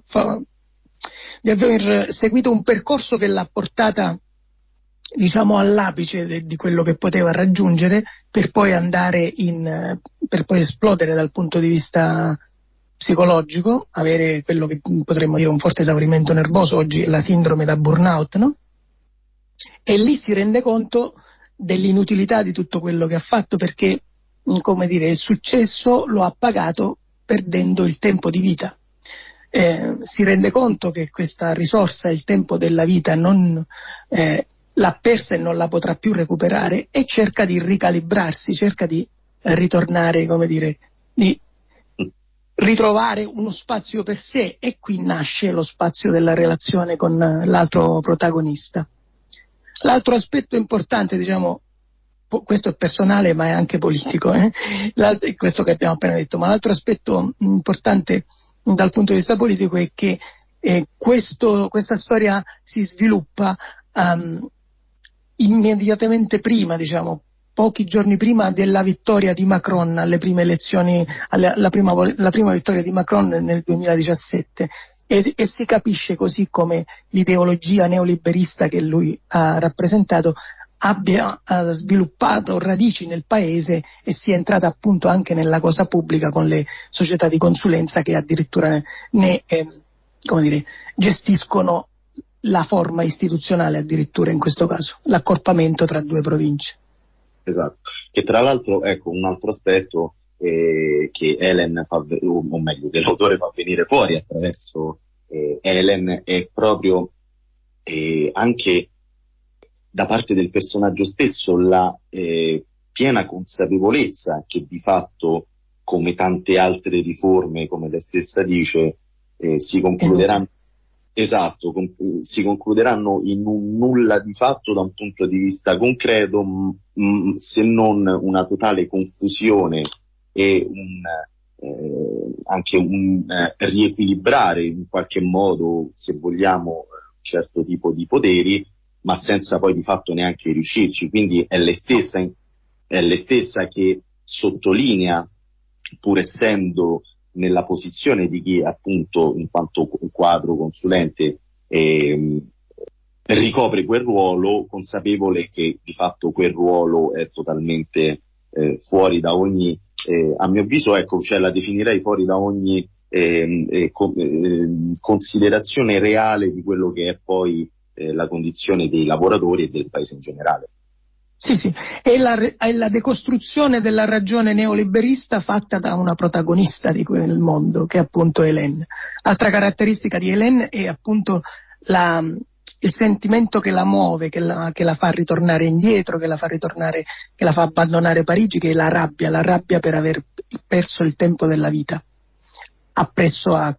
aver seguito un percorso che l'ha portata, diciamo, all'apice di quello che poteva raggiungere, per poi andare per poi esplodere dal punto di vista psicologico, avere quello che potremmo dire un forte esaurimento nervoso, oggi la sindrome da burnout, no? E lì si rende conto dell'inutilità di tutto quello che ha fatto, perché, come dire, il successo lo ha pagato perdendo il tempo di vita. Si rende conto che questa risorsa, il tempo della vita, non l'ha persa e non la potrà più recuperare, e cerca di ricalibrarsi, cerca di ritornare, come dire, di ritrovare uno spazio per sé, e qui nasce lo spazio della relazione con l'altro protagonista. L'altro aspetto importante, diciamo, questo è personale ma è anche politico, questo che abbiamo appena detto, ma l'altro aspetto importante dal punto di vista politico è che questa storia si sviluppa immediatamente prima, diciamo, pochi giorni prima della vittoria di Macron alle prime elezioni, la prima vittoria di Macron nel 2017, e si capisce così come l'ideologia neoliberista che lui ha rappresentato abbia sviluppato radici nel paese e sia entrata appunto anche nella cosa pubblica con le società di consulenza che addirittura gestiscono la forma istituzionale, addirittura in questo caso, l'accorpamento tra due province. Esatto, che tra l'altro, ecco, un altro aspetto che Helen o meglio, che l'autore fa venire fuori attraverso Helen è proprio anche da parte del personaggio stesso la piena consapevolezza che di fatto, come tante altre riforme, come lei stessa dice, si concluderanno si concluderanno in un nulla di fatto da un punto di vista concreto, se non una totale confusione e anche un riequilibrare in qualche modo, se vogliamo, un certo tipo di poteri, ma senza poi di fatto neanche riuscirci. Quindi è lei stessa che sottolinea, pur essendo nella posizione di chi appunto in quanto quadro consulente ricopre quel ruolo, consapevole che di fatto quel ruolo è totalmente fuori da ogni, a mio avviso, ecco, cioè la definirei fuori da ogni considerazione reale di quello che è poi la condizione dei lavoratori e del paese in generale. Sì, è la decostruzione della ragione neoliberista fatta da una protagonista di quel mondo, che è appunto Hélène. Altra caratteristica di Hélène è appunto il sentimento che la muove, che la fa ritornare indietro, che la fa abbandonare Parigi, che è la rabbia per aver perso il tempo della vita, appresso a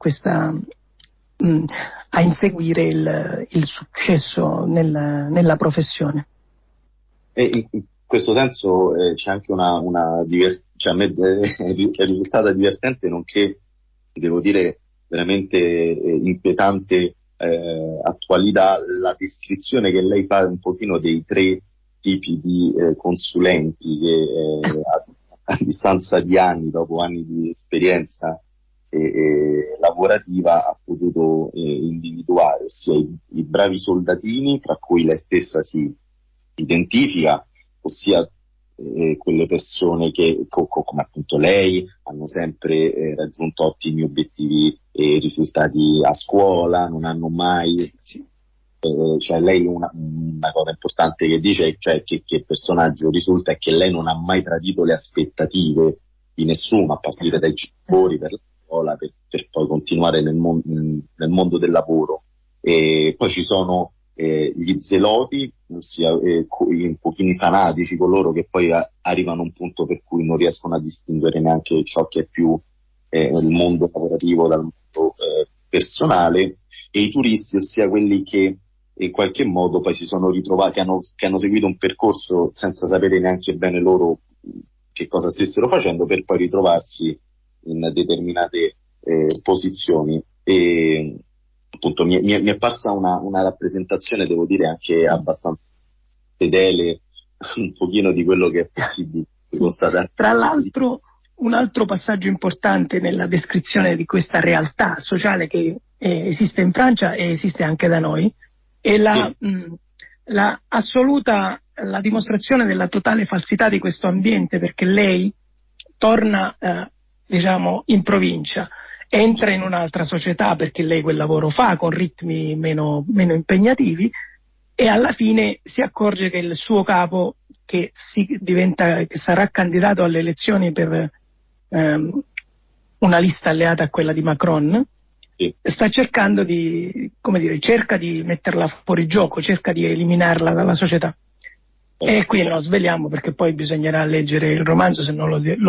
inseguire il successo nella professione. E in questo senso c'è anche cioè a me è risultata divertente, nonché, devo dire, veramente inquietante attualità, la descrizione che lei fa un pochino dei tre tipi di consulenti che a distanza di anni, dopo anni di esperienza lavorativa, ha potuto individuare, ossia i bravi soldatini, tra cui lei stessa si identifica, ossia quelle persone che, come appunto lei, hanno sempre raggiunto ottimi obiettivi e risultati a scuola, non hanno mai... cioè lei una cosa importante che dice, cioè che il personaggio risulta, è che lei non ha mai tradito le aspettative di nessuno, a partire dai genitori, per la scuola, per poi continuare nel mondo del lavoro. E poi ci sono gli zeloti, ossia i pochini fanatici, coloro che poi arrivano a un punto per cui non riescono a distinguere neanche ciò che è più il mondo lavorativo dal mondo personale, e i turisti, ossia quelli che in qualche modo poi si sono ritrovati, che hanno seguito un percorso senza sapere neanche bene loro che cosa stessero facendo, per poi ritrovarsi in determinate posizioni. E appunto mi è parsa una rappresentazione, devo dire, anche abbastanza fedele un pochino di quello che è possibile constatare. Tra l'altro, un altro passaggio importante nella descrizione di questa realtà sociale che esiste in Francia e esiste anche da noi è la dimostrazione della totale falsità di questo ambiente, perché lei torna in provincia, entra in un'altra società perché lei quel lavoro fa con ritmi meno impegnativi, e alla fine si accorge che il suo capo, che sarà candidato alle elezioni per una lista alleata a quella di Macron, sta cercando cerca di metterla fuori gioco, cerca di eliminarla dalla società. E qui non lo sveliamo, perché poi bisognerà leggere il romanzo, se non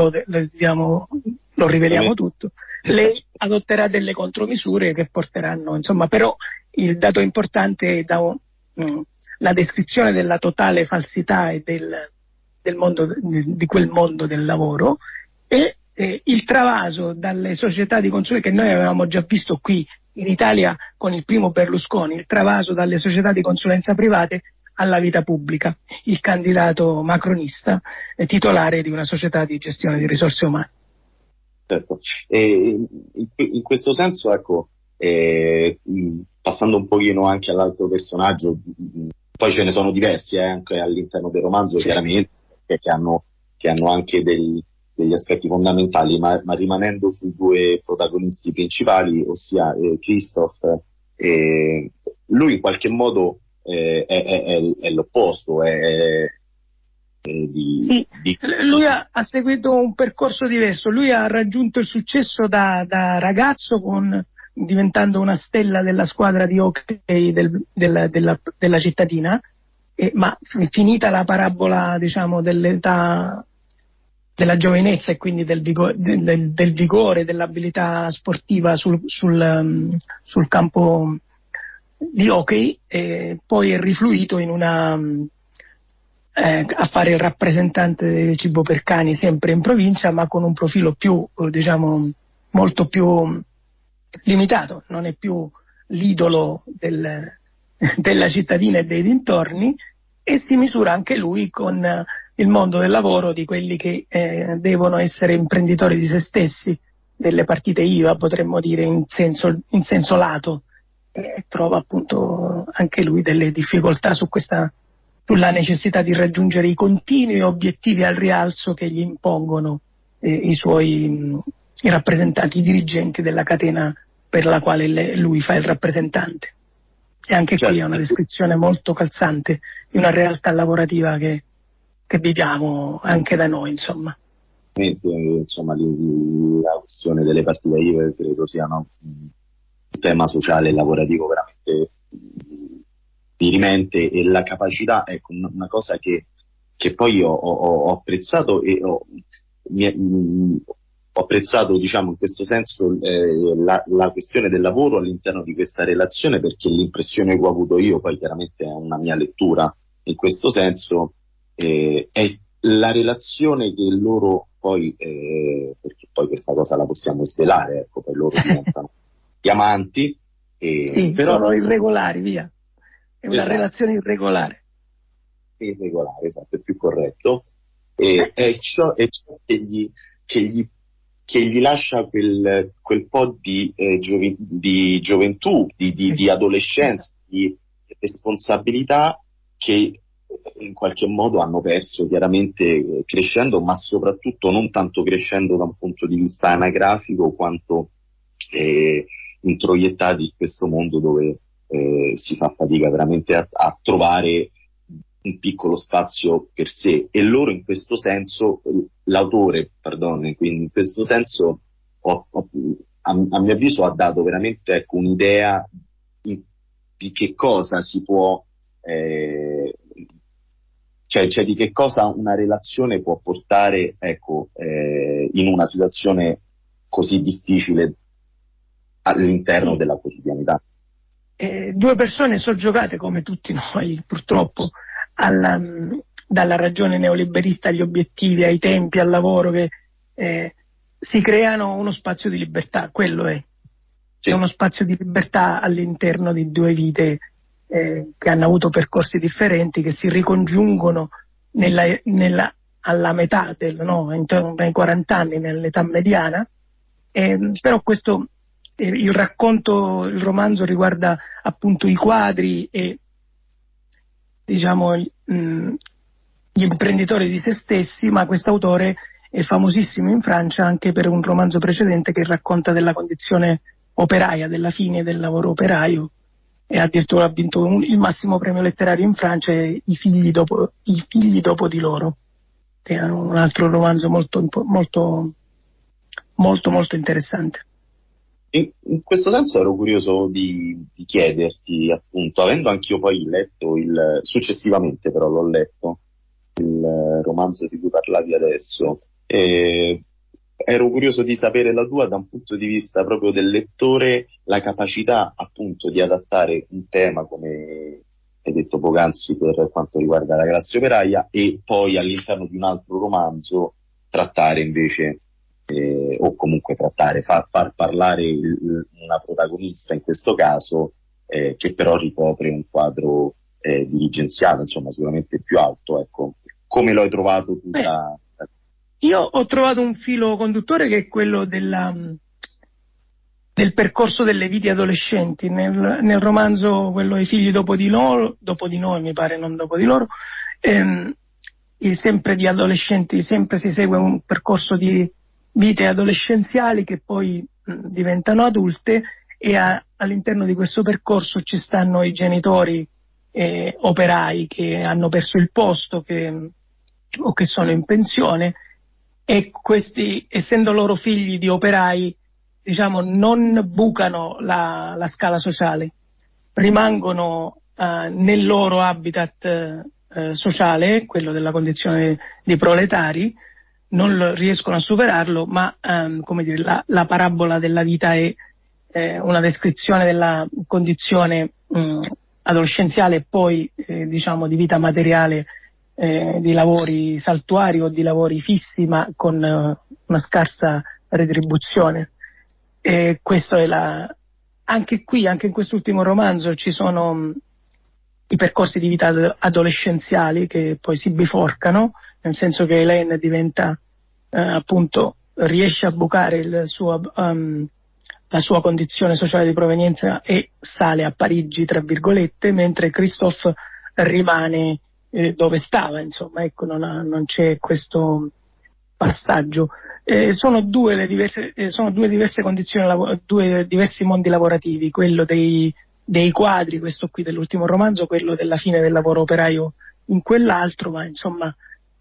lo riveliamo tutto. Lei adotterà delle contromisure che porteranno, insomma, però il dato importante è la descrizione della totale falsità e del mondo, di quel mondo del lavoro, e il travaso dalle società di consulenza, che noi avevamo già visto qui in Italia con il primo Berlusconi, il travaso dalle società di consulenza private alla vita pubblica, il candidato macronista titolare di una società di gestione di risorse umane. Certo. E in questo senso, ecco, passando un pochino anche all'altro personaggio, Poi ce ne sono diversi anche all'interno del romanzo, chiaramente, che hanno anche degli aspetti fondamentali, ma rimanendo sui due protagonisti principali, ossia Christoph, lui in qualche modo è l'opposto, Sì, lui ha seguito un percorso diverso. Lui ha raggiunto il successo da ragazzo diventando una stella della squadra di hockey della cittadina, ma finita la parabola, diciamo, dell'età della giovinezza e quindi del vigore, dell'abilità sportiva sul campo di hockey, poi è rifluito a fare il rappresentante del cibo per cani sempre in provincia, ma con un profilo più, diciamo, molto più limitato. Non è più l'idolo della cittadina e dei dintorni, e si misura anche lui con il mondo del lavoro di quelli che devono essere imprenditori di se stessi, delle partite IVA, potremmo dire, in senso lato, e trova appunto anche lui delle difficoltà sulla necessità di raggiungere i continui obiettivi al rialzo che gli impongono i rappresentanti, i dirigenti della catena per la quale lui fa il rappresentante. E anche qui è una descrizione molto calzante di una realtà lavorativa che viviamo anche da noi, insomma. Insomma, la questione delle partite IVA credo sia un tema sociale e lavorativo veramente dirimente, e la capacità, ecco, una cosa che poi ho apprezzato e ho apprezzato, diciamo, in questo senso la questione del lavoro all'interno di questa relazione, perché l'impressione che ho avuto io, poi chiaramente è una mia lettura in questo senso, è la relazione che loro poi, perché poi questa cosa la possiamo svelare, ecco, poi loro diventano diamanti, sì, però sono irregolari, via. È una relazione irregolare. Irregolare, esatto, è più corretto. È ciò che gli lascia quel po' di gioventù, di adolescenza, di responsabilità che in qualche modo hanno perso chiaramente crescendo, ma soprattutto non tanto crescendo da un punto di vista anagrafico quanto introiettati in questo mondo dove si fa fatica veramente a trovare un piccolo spazio per sé, e loro in questo senso, l'autore, quindi in questo senso a mio avviso ha dato veramente, ecco, un'idea di che cosa si può cioè di che cosa una relazione può portare, ecco, in una situazione così difficile all'interno della quotidianità. Due persone soggiogate, come tutti noi purtroppo, dalla ragione neoliberista agli obiettivi, ai tempi, al lavoro, che si creano uno spazio di libertà, quello è. C'è uno spazio di libertà all'interno di due vite che hanno avuto percorsi differenti, che si ricongiungono alla metà, intorno ai 40 anni, nell'età mediana, però questo... Il romanzo riguarda appunto i quadri e, diciamo, gli imprenditori di se stessi, ma quest'autore è famosissimo in Francia anche per un romanzo precedente che racconta della condizione operaia, della fine del lavoro operaio, e addirittura ha vinto il massimo premio letterario in Francia, I figli dopo di loro. È un altro romanzo molto interessante. In questo senso ero curioso di chiederti, appunto, avendo anch'io poi letto successivamente, però l'ho letto, il romanzo di cui parlavi adesso, ero curioso di sapere la tua da un punto di vista proprio del lettore, la capacità appunto di adattare un tema, come hai detto poc'anzi, per quanto riguarda la classe operaia, e poi all'interno di un altro romanzo trattare invece o comunque far parlare una protagonista in questo caso, che però ricopre un quadro dirigenziale, insomma, sicuramente più alto, ecco. Come lo hai trovato tu? Io ho trovato un filo conduttore che è quello del del percorso delle vite adolescenti. Nel romanzo, quello I figli dopo di noi mi pare, non dopo di loro, sempre di adolescenti, sempre si segue un percorso di vite adolescenziali che poi diventano adulte, e all'interno di questo percorso ci stanno i genitori operai che hanno perso il posto o che sono in pensione, e questi, essendo loro figli di operai, diciamo, non bucano la scala sociale, rimangono nel loro habitat sociale, quello della condizione di proletari, non riescono a superarlo, ma come dire, la parabola della vita è una descrizione della condizione adolescenziale e poi diciamo di vita materiale, di lavori saltuari o di lavori fissi ma con una scarsa retribuzione. Questo è anche in quest'ultimo romanzo ci sono i percorsi di vita adolescenziali che poi si biforcano, nel senso che Hélène diventa appunto, riesce a bucare la sua condizione sociale di provenienza e sale a Parigi, tra virgolette, mentre Christophe rimane dove stava, insomma, ecco, non c'è questo passaggio. Sono due diverse condizioni, due diversi mondi lavorativi, quello dei quadri, questo qui dell'ultimo romanzo, quello della fine del lavoro operaio in quell'altro, ma insomma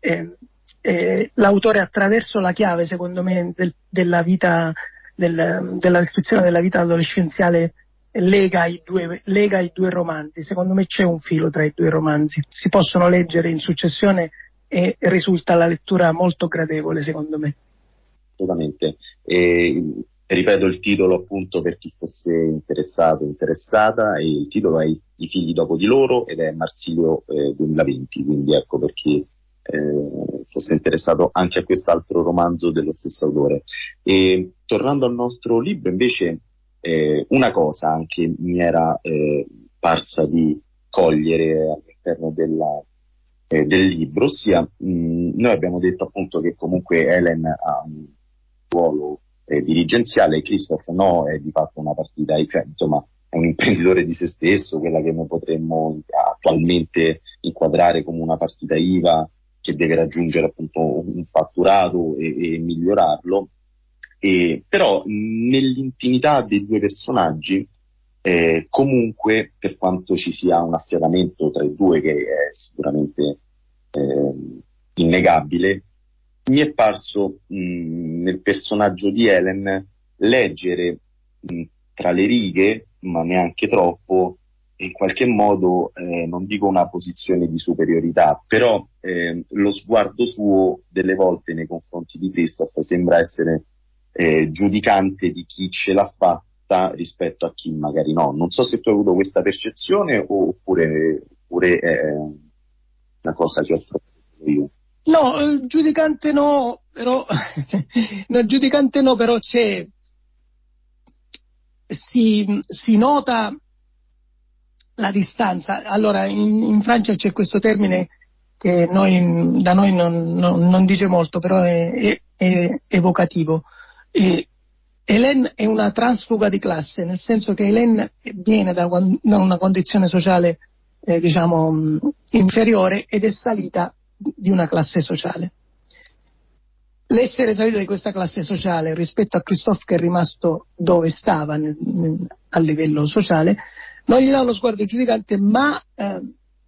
l'autore, attraverso la chiave, secondo me, della vita, della descrizione della vita adolescenziale, lega i due romanzi. Secondo me c'è un filo tra i due romanzi, si possono leggere in successione e risulta la lettura molto gradevole, secondo me. Assolutamente. Ripeto il titolo appunto per chi fosse interessato o interessata, e il titolo è I figli dopo di loro ed è Marsilio 2020, quindi ecco, per chi fosse interessato anche a quest'altro romanzo dello stesso autore. E tornando al nostro libro, invece, una cosa anche mi era parsa di cogliere all'interno del libro, ossia noi abbiamo detto appunto che comunque Hélène ha un ruolo dirigenziale e Christophe no, è di fatto una partita, cioè, insomma, è un imprenditore di se stesso, quella che noi potremmo attualmente inquadrare come una partita IVA che deve raggiungere appunto un fatturato e migliorarlo. Però nell'intimità dei due personaggi, comunque, per quanto ci sia un affiatamento tra i due che è sicuramente innegabile, mi è parso nel personaggio di Hélène leggere tra le righe, ma neanche troppo, in qualche modo, non dico una posizione di superiorità, però lo sguardo suo delle volte nei confronti di Christophe sembra essere giudicante di chi ce l'ha fatta rispetto a chi magari no. Non so se tu hai avuto questa percezione oppure è una cosa che ho trovato io. No, giudicante no, però no, giudicante no, però si nota la distanza. Allora, in Francia c'è questo termine che da noi non dice molto, però è evocativo. Hélène è una transfuga di classe, nel senso che Hélène viene da una condizione sociale diciamo inferiore ed è salita di una classe sociale. L'essere salita di questa classe sociale rispetto a Christophe, che è rimasto dove stava a livello sociale, non gli dà uno sguardo giudicante, ma è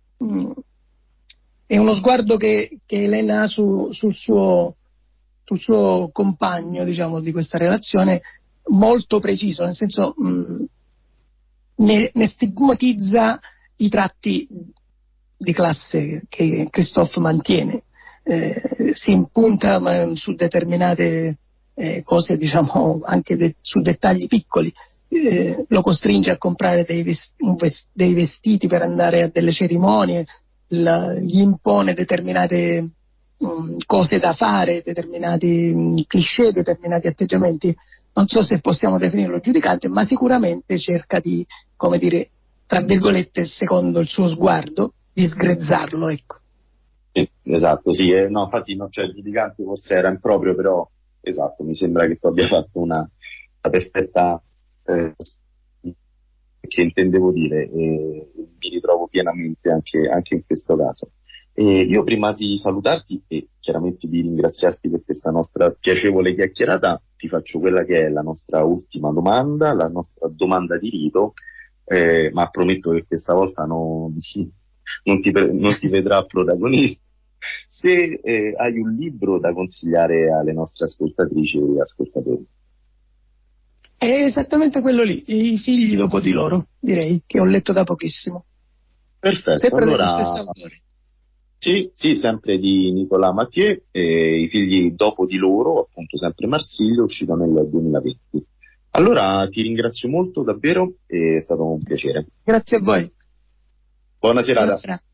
uno sguardo che Hélène ha sul suo compagno, diciamo, di questa relazione, molto preciso, nel senso ne stigmatizza i tratti di classe che Christophe mantiene, si impunta su determinate cose, diciamo, anche su dettagli piccoli, lo costringe a comprare dei vestiti per andare a delle cerimonie, gli impone determinate cose da fare, determinati cliché, determinati atteggiamenti. Non so se possiamo definirlo giudicante, ma sicuramente cerca di, come dire, tra virgolette, secondo il suo sguardo, di sgrezzarlo, ecco. Esatto, sì, no, infatti non c'è giudicante, forse era improprio, però esatto, mi sembra che tu abbia fatto una perfetta che intendevo dire, mi ritrovo pienamente anche in questo caso. Io prima di salutarti e chiaramente di ringraziarti per questa nostra piacevole chiacchierata, ti faccio quella che è la nostra ultima domanda, la nostra domanda di rito, ma prometto che questa volta non ti vedrà protagonista. Se hai un libro da consigliare alle nostre ascoltatrici e ascoltatori. È esattamente quello lì, I figli dopo di loro, direi, che ho letto da pochissimo. Perfetto, Sempre allora, dello stesso autore. Sì, sempre di Nicolas Mathieu, I figli dopo di loro, appunto sempre Marsilio, uscito nel 2020. Allora ti ringrazio molto, davvero, è stato un piacere. Grazie a voi. Buona serata. Buona serata.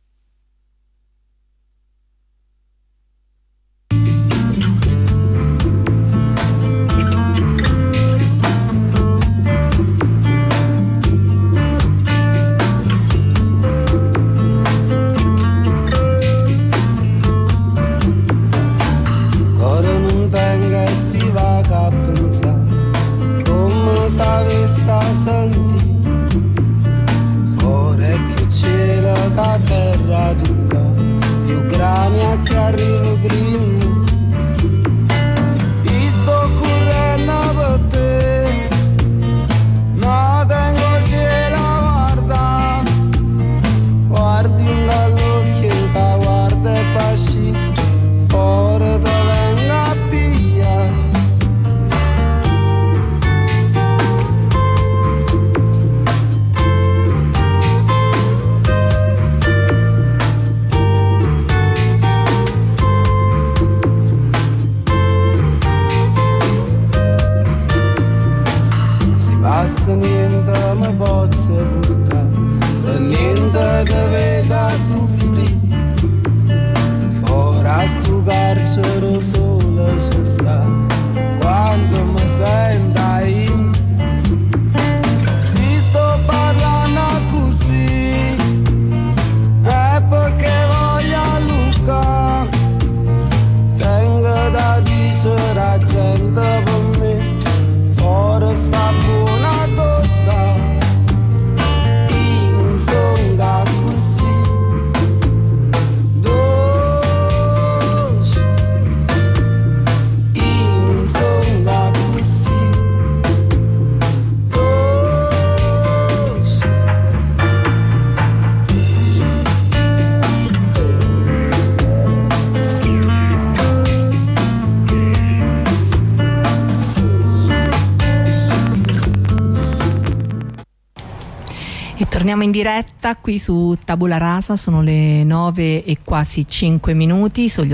Torniamo in diretta qui su Tabula Rasa, sono le 9 e quasi 5 minuti sugli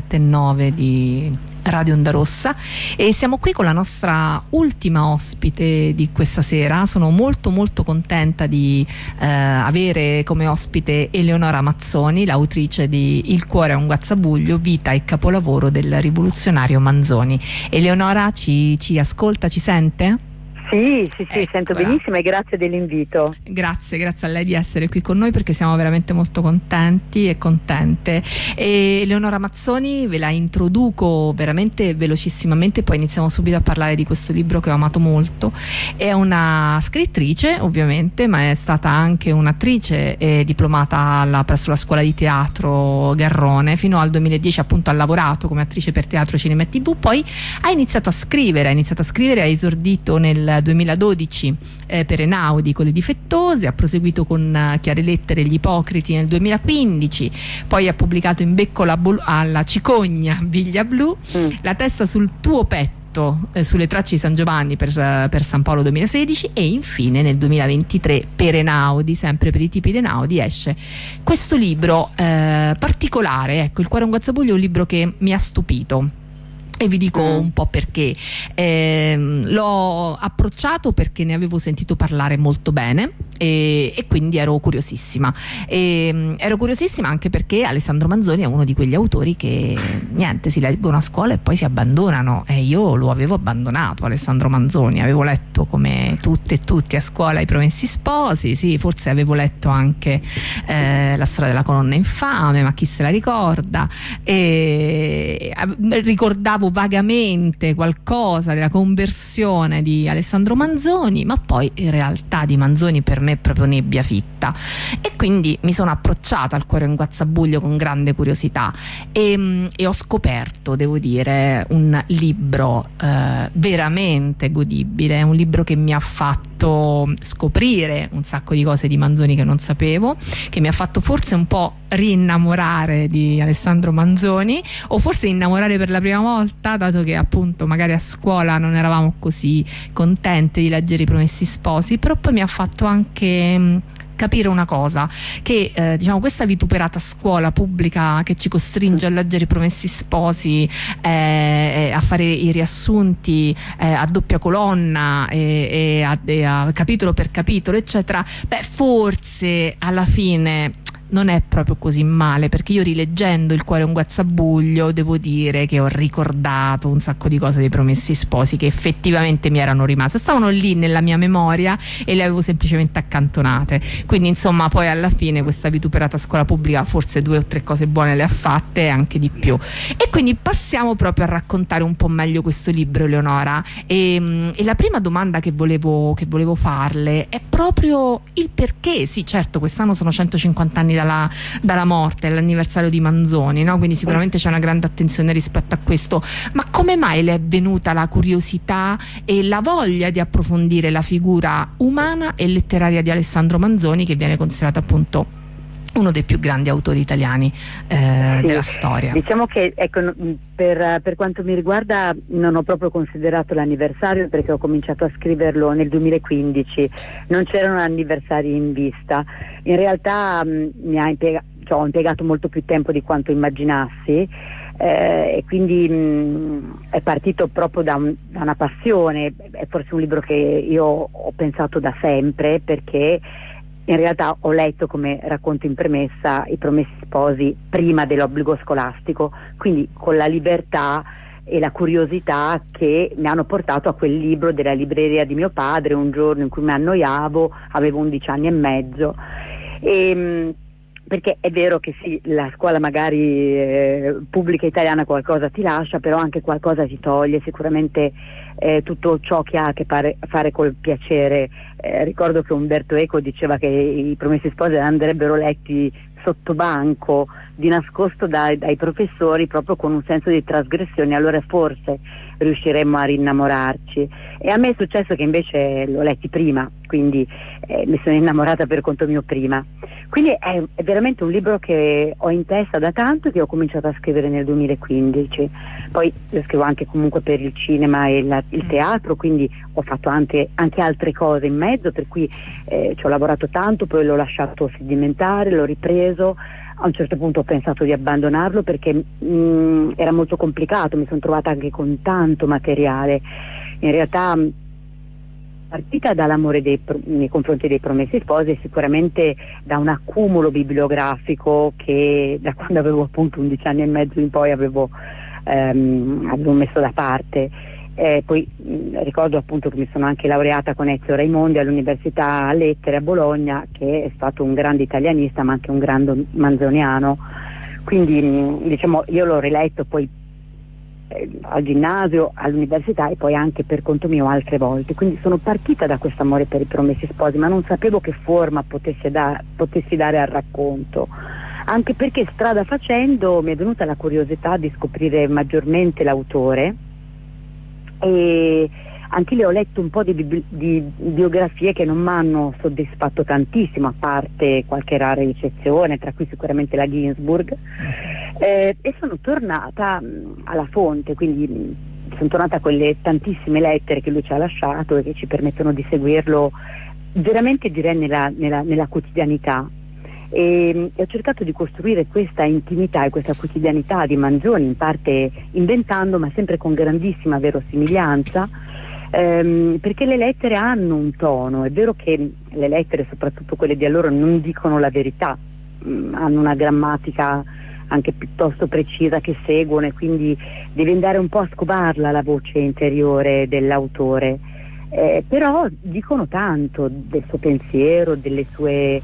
87.9 di Radio Onda Rossa e siamo qui con la nostra ultima ospite di questa sera. Sono molto contenta di avere come ospite Eleonora Mazzoni, l'autrice di Il cuore è un guazzabuglio, vita e capolavoro del rivoluzionario Manzoni. Eleonora ci ascolta, ci sente? Sì, sento benissimo e grazie dell'invito. Grazie a lei di essere qui con noi perché siamo veramente molto contenti e contente. E Eleonora Mazzoni ve la introduco veramente velocissimamente, poi iniziamo subito a parlare di questo libro che ho amato molto. È una scrittrice ovviamente, ma è stata anche un'attrice diplomata presso la scuola di teatro Garrone. Fino al 2010 appunto ha lavorato come attrice per teatro, cinema e TV, poi ha iniziato a scrivere, ha esordito nel 2012 per Einaudi con Le difettose, ha proseguito con Chiare lettere e Gli ipocriti nel 2015, poi ha pubblicato In becco alla cicogna Biglia blu, La testa sul tuo petto sulle tracce di San Giovanni per San Paolo 2016 e infine nel 2023 per Einaudi, sempre per i tipi di Einaudi, esce questo libro particolare. Ecco, Il cuore è un guazzabuglio è un libro che mi ha stupito. E vi dico un po' perché. L'ho approcciato perché ne avevo sentito parlare molto bene e quindi ero curiosissima. Ero curiosissima anche perché Alessandro Manzoni è uno di quegli autori che niente, si leggono a scuola e poi si abbandonano, e io lo avevo abbandonato Alessandro Manzoni. Avevo letto come tutte e tutti a scuola I Promessi Sposi, sì, forse avevo letto anche La storia della colonna infame, ma chi se la ricorda, e ricordavo ricordavo vagamente qualcosa della conversione di Alessandro Manzoni, ma poi in realtà di Manzoni per me è proprio nebbia fitta, e quindi mi sono approcciata al Cuore in Guazzabuglio con grande curiosità e ho scoperto, devo dire, un libro veramente godibile, un libro che mi ha fatto scoprire un sacco di cose di Manzoni che non sapevo, che mi ha fatto forse un po' rinnamorare di Alessandro Manzoni, o forse innamorare per la prima volta, dato che appunto magari a scuola non eravamo così contenti di leggere I Promessi Sposi, però poi mi ha fatto anche capire una cosa, che diciamo questa vituperata scuola pubblica che ci costringe a leggere I Promessi Sposi, a fare i riassunti a doppia colonna e a capitolo per capitolo eccetera, beh, forse alla fine non è proprio così male, perché io rileggendo Il Cuore è un Guazzabuglio devo dire che ho ricordato un sacco di cose dei Promessi Sposi che effettivamente mi erano rimaste, stavano lì nella mia memoria e le avevo semplicemente accantonate, quindi insomma poi alla fine questa vituperata scuola pubblica forse 2 o 3 cose buone le ha fatte e anche di più. E quindi passiamo proprio a raccontare un po' meglio questo libro, Eleonora, e la prima domanda che volevo farle è proprio il perché. Sì, certo, quest'anno sono 150 anni dalla morte, l'anniversario di Manzoni, no? Quindi sicuramente c'è una grande attenzione rispetto a questo, ma come mai le è venuta la curiosità e la voglia di approfondire la figura umana e letteraria di Alessandro Manzoni, che viene considerato appunto uno dei più grandi autori italiani della storia? Diciamo che ecco, per quanto mi riguarda non ho proprio considerato l'anniversario, perché ho cominciato a scriverlo nel 2015, non c'erano anniversari in vista. In realtà ho impiegato molto più tempo di quanto immaginassi, e quindi è partito proprio da una passione. È forse un libro che io ho pensato da sempre, perché in realtà ho letto, come racconto in premessa, I Promessi Sposi prima dell'obbligo scolastico, quindi con la libertà e la curiosità che mi hanno portato a quel libro della libreria di mio padre un giorno in cui mi annoiavo, avevo 11 anni e mezzo. Perché è vero che sì, la scuola magari pubblica italiana qualcosa ti lascia, però anche qualcosa ti toglie, sicuramente tutto ciò che ha a che fare col piacere. Ricordo che Umberto Eco diceva che I Promessi Sposi andrebbero letti sotto banco, di nascosto dai professori, proprio con un senso di trasgressione, allora forse riusciremmo a rinnamorarci. E a me è successo che invece l'ho letti prima, quindi mi sono innamorata per conto mio prima. Quindi è veramente un libro che ho in testa da tanto, che ho cominciato a scrivere nel 2015. Poi lo scrivo anche comunque per il cinema e il teatro, quindi ho fatto anche altre cose in mezzo, per cui ci ho lavorato tanto, poi l'ho lasciato sedimentare, l'ho ripreso. A un certo punto ho pensato di abbandonarlo perché era molto complicato, mi sono trovata anche con tanto materiale. In realtà partita dall'amore nei confronti dei Promessi Sposi e sicuramente da un accumulo bibliografico che da quando avevo appunto 11 anni e mezzo in poi avevo messo da parte. Poi ricordo appunto che mi sono anche laureata con Ezio Raimondi all'Università Lettere a Bologna, che è stato un grande italianista ma anche un grande manzoniano, quindi diciamo io l'ho riletto poi al ginnasio, all'università e poi anche per conto mio altre volte, quindi sono partita da questo amore per I Promessi Sposi, ma non sapevo che forma potessi dare al racconto, anche perché strada facendo mi è venuta la curiosità di scoprire maggiormente l'autore. E anche lì ho letto un po' di biografie che non mi hanno soddisfatto tantissimo, a parte qualche rara eccezione, tra cui sicuramente la Ginsburg, e sono tornata alla fonte, quindi sono tornata a quelle tantissime lettere che lui ci ha lasciato e che ci permettono di seguirlo veramente, direi, nella quotidianità. E ho cercato di costruire questa intimità e questa quotidianità di Manzoni, in parte inventando ma sempre con grandissima verosimiglianza, perché le lettere hanno un tono. È vero che le lettere, soprattutto quelle di allora, non dicono la verità, hanno una grammatica anche piuttosto precisa che seguono, e quindi devi andare un po' a scovarla la voce interiore dell'autore, però dicono tanto del suo pensiero, delle sue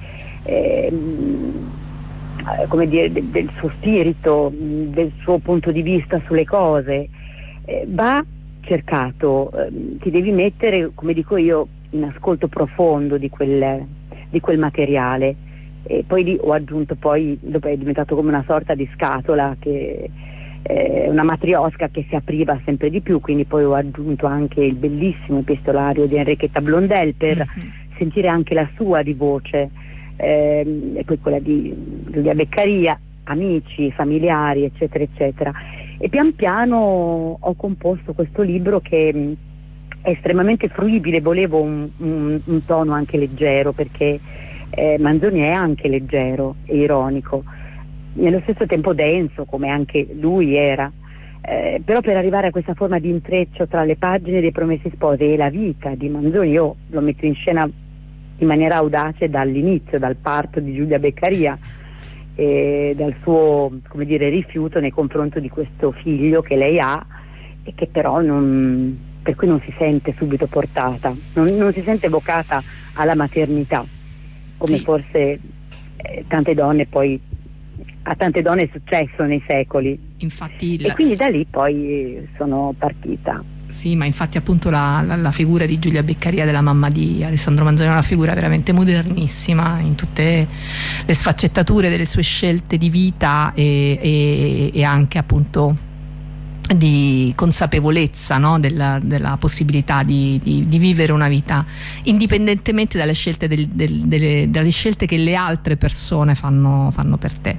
come dire, del suo spirito, del suo punto di vista sulle cose. va cercato, ti devi mettere, come dico io, in ascolto profondo di quel materiale. E poi lì ho aggiunto, poi dopo è diventato come una sorta di scatola, che una matriosca che si apriva sempre di più, quindi poi ho aggiunto anche il bellissimo epistolario di Enrichetta Blondel per sentire anche la sua di voce, e poi quella di Giulia Beccaria, amici, familiari, eccetera eccetera, e pian piano ho composto questo libro che è estremamente fruibile. Volevo un tono anche leggero, perché Manzoni è anche leggero e ironico, nello stesso tempo denso, come anche lui era, però per arrivare a questa forma di intreccio tra le pagine dei Promessi Sposi e la vita di Manzoni, io lo metto in scena in maniera audace dall'inizio, dal parto di Giulia Beccaria e dal suo, come dire, rifiuto nei confronti di questo figlio che lei ha e che però per cui non si sente subito portata, non si sente evocata alla maternità, come forse tante donne poi, a tante donne è successo nei secoli. Infatti e quindi da lì poi sono partita. Sì, ma infatti appunto la figura di Giulia Beccaria, della mamma di Alessandro Manzoni, è una figura veramente modernissima in tutte le sfaccettature delle sue scelte di vita e anche appunto di consapevolezza, no? della possibilità di vivere una vita indipendentemente dalle scelte dalle scelte che le altre persone fanno per te.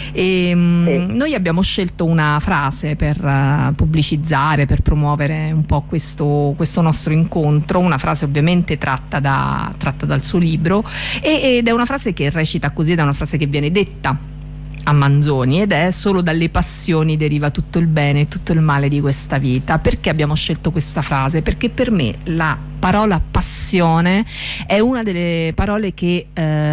Noi abbiamo scelto una frase per pubblicizzare, per promuovere un po' questo nostro incontro, una frase ovviamente tratta dal suo libro, ed è una frase che recita così, ed è una frase che viene detta a Manzoni, ed è: solo dalle passioni deriva tutto il bene e tutto il male di questa vita. Perché abbiamo scelto questa frase? Perché per me la parola passione è una delle parole che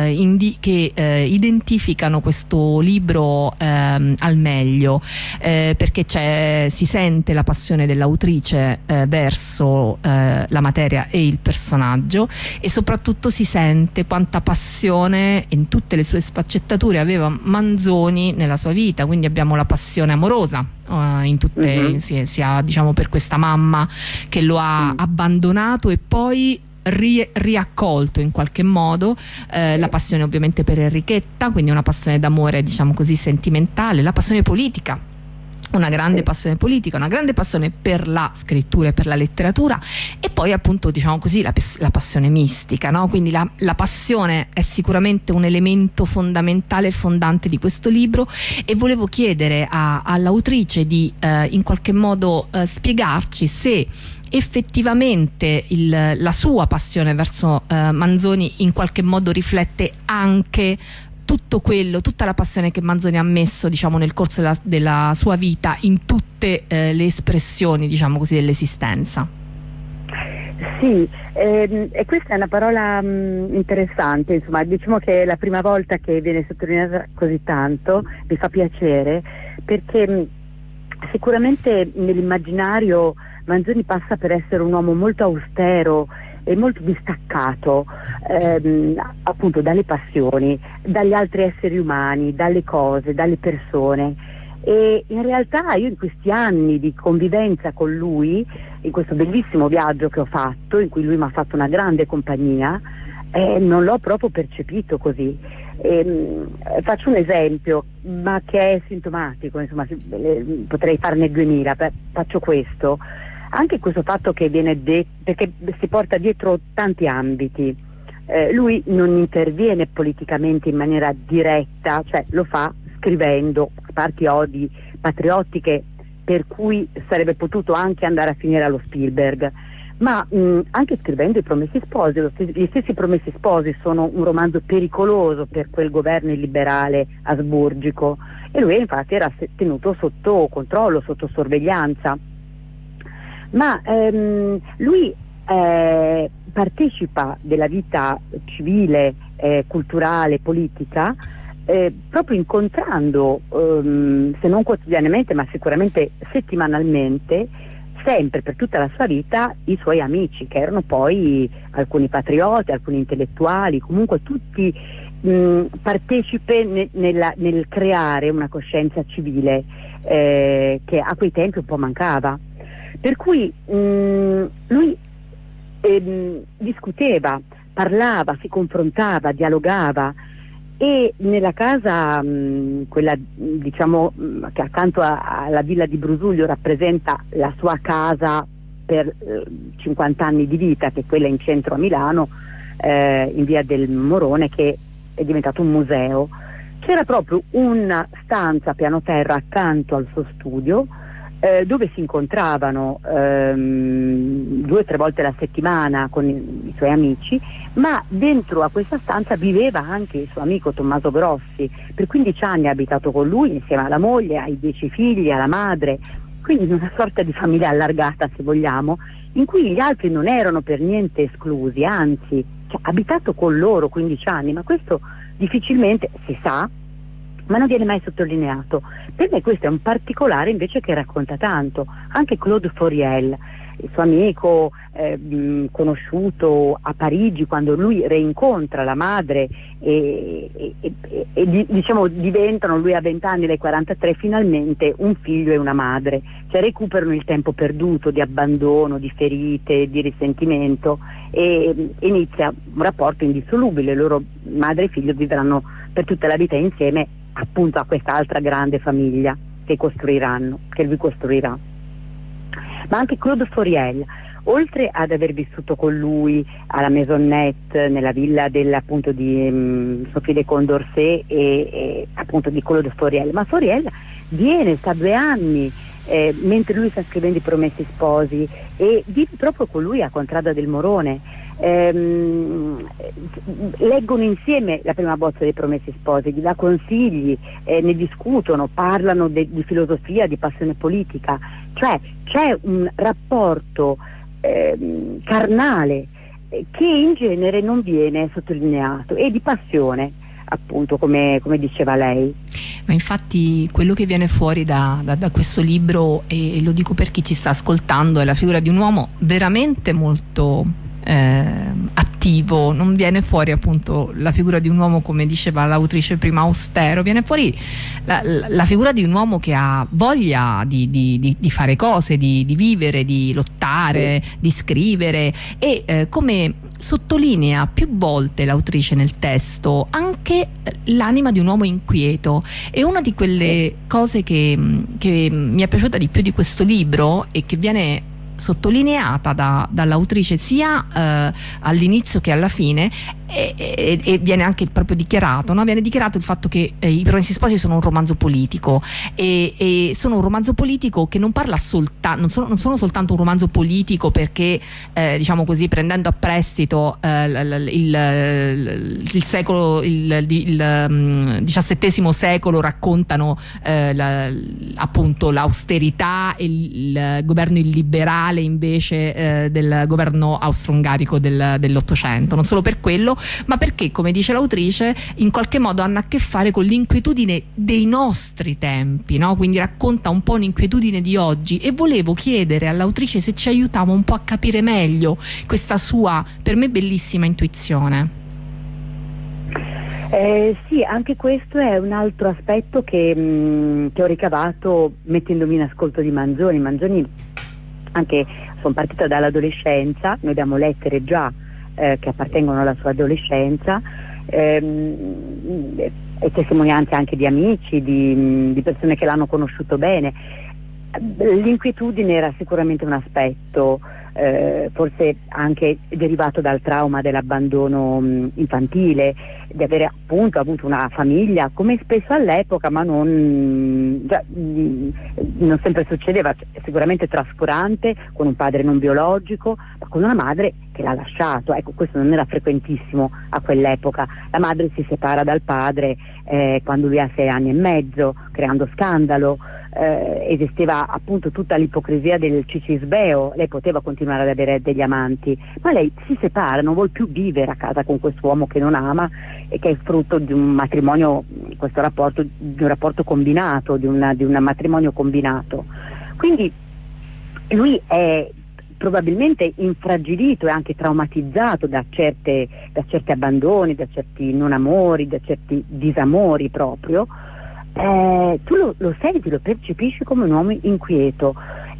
identificano questo libro al meglio, perché si sente la passione dell'autrice verso la materia e il personaggio, e soprattutto si sente quanta passione in tutte le sue sfaccettature aveva Manzoni nella sua vita. Quindi abbiamo la passione amorosa in tutte, sia diciamo per questa mamma che lo ha abbandonato e poi riaccolto in qualche modo, la passione ovviamente per Enrichetta, quindi una passione d'amore diciamo così sentimentale, la passione politica, una grande passione politica, una grande passione per la scrittura e per la letteratura, e poi appunto diciamo così la passione mistica, no? Quindi la passione è sicuramente un elemento fondamentale e fondante di questo libro, e volevo chiedere all'autrice di in qualche modo spiegarci se effettivamente la sua passione verso Manzoni in qualche modo riflette anche tutta la passione che Manzoni ha messo, diciamo, nel corso della sua vita in tutte le espressioni, diciamo così, dell'esistenza. Sì, e questa è una parola interessante, insomma, diciamo che è la prima volta che viene sottolineata così tanto, mi fa piacere, perché sicuramente nell'immaginario Manzoni passa per essere un uomo molto austero e molto distaccato appunto dalle passioni, dagli altri esseri umani, dalle cose, dalle persone, e in realtà io in questi anni di convivenza con lui, in questo bellissimo viaggio che ho fatto, in cui lui mi ha fatto una grande compagnia, non l'ho proprio percepito così. Faccio un esempio, ma che è sintomatico, insomma, potrei farne 2000, faccio questo. Anche questo fatto che viene detto, perché si porta dietro tanti ambiti, lui non interviene politicamente in maniera diretta, cioè lo fa scrivendo parti odi patriottiche per cui sarebbe potuto anche andare a finire allo Spielberg, ma anche scrivendo i Promessi Sposi. Gli stessi Promessi Sposi sono un romanzo pericoloso per quel governo illiberale asburgico, e lui infatti era tenuto sotto controllo, sotto sorveglianza. Ma lui partecipa della vita civile, culturale, politica, proprio incontrando, se non quotidianamente ma sicuramente settimanalmente, sempre per tutta la sua vita, i suoi amici, che erano poi alcuni patrioti, alcuni intellettuali, comunque tutti partecipe nel creare una coscienza civile che a quei tempi un po' mancava. Per cui lui discuteva, parlava, si confrontava, dialogava, e nella casa, quella diciamo che accanto alla villa di Brusuglio rappresenta la sua casa per 50 anni di vita, che è quella in centro a Milano, in via del Morone, che è diventato un museo, c'era proprio una stanza piano terra accanto al suo studio, dove si incontravano 2 o 3 volte alla settimana con i suoi amici, ma dentro a questa stanza viveva anche il suo amico Tommaso Grossi. Per 15 anni ha abitato con lui insieme alla moglie, ai 10 figli, alla madre, quindi in una sorta di famiglia allargata, se vogliamo, in cui gli altri non erano per niente esclusi, anzi, ha abitato con loro 15 anni, ma questo difficilmente si sa, ma non viene mai sottolineato. Per me questo è un particolare invece che racconta tanto. Anche Claude Fauriel, il suo amico conosciuto a Parigi, quando lui reincontra la madre e diciamo diventano, lui ha 20 anni, lei 43, finalmente un figlio e una madre, cioè recuperano il tempo perduto di abbandono, di ferite, di risentimento, e inizia un rapporto indissolubile. Loro madre e figlio vivranno per tutta la vita insieme, appunto, a quest'altra grande famiglia che lui costruirà. Ma anche Claude Fauriel, oltre ad aver vissuto con lui alla Maisonnette, nella villa appunto di Sophie de Condorcet e appunto di Claude Fauriel, ma Fauriel sta 2 anni mentre lui sta scrivendo I Promessi Sposi, e vive proprio con lui a Contrada del Morone. Leggono insieme la prima bozza dei Promessi Sposi, gli dà consigli, ne discutono, parlano di filosofia, di passione politica, cioè c'è un rapporto carnale che in genere non viene sottolineato, e di passione, appunto, come diceva lei. Ma infatti quello che viene fuori da questo libro, e lo dico per chi ci sta ascoltando, è la figura di un uomo veramente molto attivo. Non viene fuori appunto la figura di un uomo, come diceva l'autrice prima, austero, viene fuori la figura di un uomo che ha voglia di fare cose, di vivere, di lottare, di scrivere, e come sottolinea più volte l'autrice nel testo anche l'anima di un uomo inquieto. E una di quelle cose che mi è piaciuta di più di questo libro, e che viene sottolineata dall'autrice sia all'inizio che alla fine, e viene anche proprio dichiarato, no? Viene dichiarato il fatto che I Promessi Sposi sono un romanzo politico, e sono un romanzo politico che non parla non sono soltanto un romanzo politico perché diciamo così, prendendo a prestito il secolo, il XVII secolo, raccontano appunto l'austerità e il governo illiberale invece del governo austro-ungarico dell'Ottocento. Non solo per quello, ma perché, come dice l'autrice, in qualche modo hanno a che fare con l'inquietudine dei nostri tempi, no? Quindi racconta un po' un'inquietudine di oggi, e volevo chiedere all'autrice se ci aiutava un po' a capire meglio questa sua, per me, bellissima intuizione. Sì, anche questo è un altro aspetto che ho ricavato mettendomi in ascolto di Manzoni. Manzoni, anche sono partita dall'adolescenza, noi abbiamo lettere già che appartengono alla sua adolescenza, e testimonianze anche di amici, di persone che l'hanno conosciuto bene. L'inquietudine era sicuramente un aspetto, forse anche derivato dal trauma dell'abbandono infantile, di avere appunto avuto una famiglia, come spesso all'epoca, ma non sempre succedeva, sicuramente trascurante, con un padre non biologico, ma con una madre che l'ha lasciato. Ecco, questo non era frequentissimo a quell'epoca. La madre si separa dal padre quando lui ha 6 anni e mezzo, creando scandalo. Esisteva appunto tutta l'ipocrisia del cicisbeo. Lei poteva continuare ad avere degli amanti, ma lei si separa, non vuole più vivere a casa con quest'uomo che non ama, e che è frutto di un matrimonio, questo rapporto, di un rapporto combinato, di un matrimonio combinato. Quindi lui è probabilmente infragilito e anche traumatizzato da certi abbandoni, da certi non amori, da certi disamori proprio. Tu lo senti, lo percepisci come un uomo inquieto,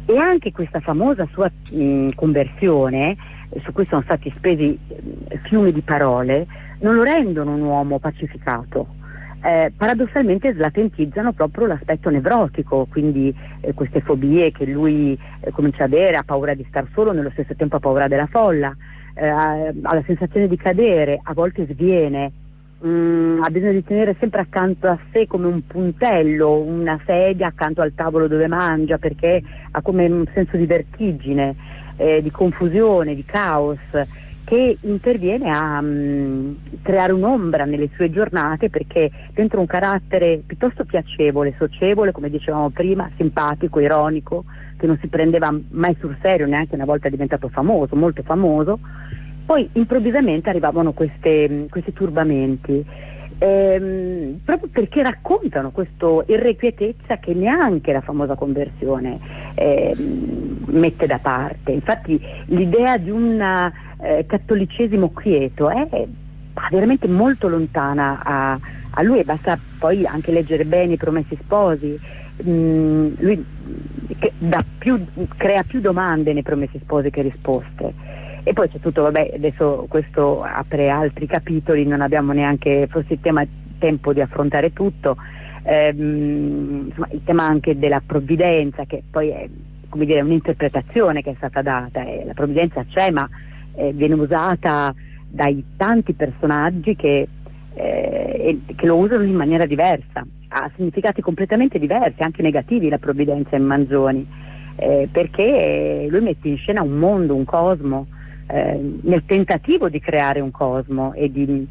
E anche questa famosa sua conversione, su cui sono stati spesi fiumi di parole, non lo rendono un uomo pacificato. Paradossalmente slatentizzano proprio l'aspetto nevrotico, quindi queste fobie che lui comincia ad avere, ha paura di star solo, nello stesso tempo ha paura della folla, ha la sensazione di cadere, a volte sviene, ha bisogno di tenere sempre accanto a sé come un puntello, una sedia accanto al tavolo dove mangia, perché ha come un senso di vertigine, di confusione, di caos, che interviene a creare un'ombra nelle sue giornate, perché dentro un carattere piuttosto piacevole, socievole, come dicevamo prima, simpatico, ironico, che non si prendeva mai sul serio, neanche una volta diventato famoso, molto famoso, poi improvvisamente arrivavano questi turbamenti, proprio perché raccontano questa irrequietezza che neanche la famosa conversione mette da parte. Infatti l'idea di un cattolicesimo quieto è veramente molto lontana a lui, e basta poi anche leggere bene I Promessi Sposi. Lui crea più domande nei Promessi Sposi che risposte. E poi c'è tutto, vabbè, adesso questo apre altri capitoli, non abbiamo neanche forse il tempo di affrontare tutto, insomma, il tema anche della provvidenza, che poi è, come dire, un'interpretazione che è stata data, la provvidenza c'è, ma viene usata dai tanti personaggi che lo usano in maniera diversa, ha significati completamente diversi, anche negativi, la provvidenza in Manzoni, perché lui mette in scena un mondo, un cosmo, nel tentativo di creare un cosmo e di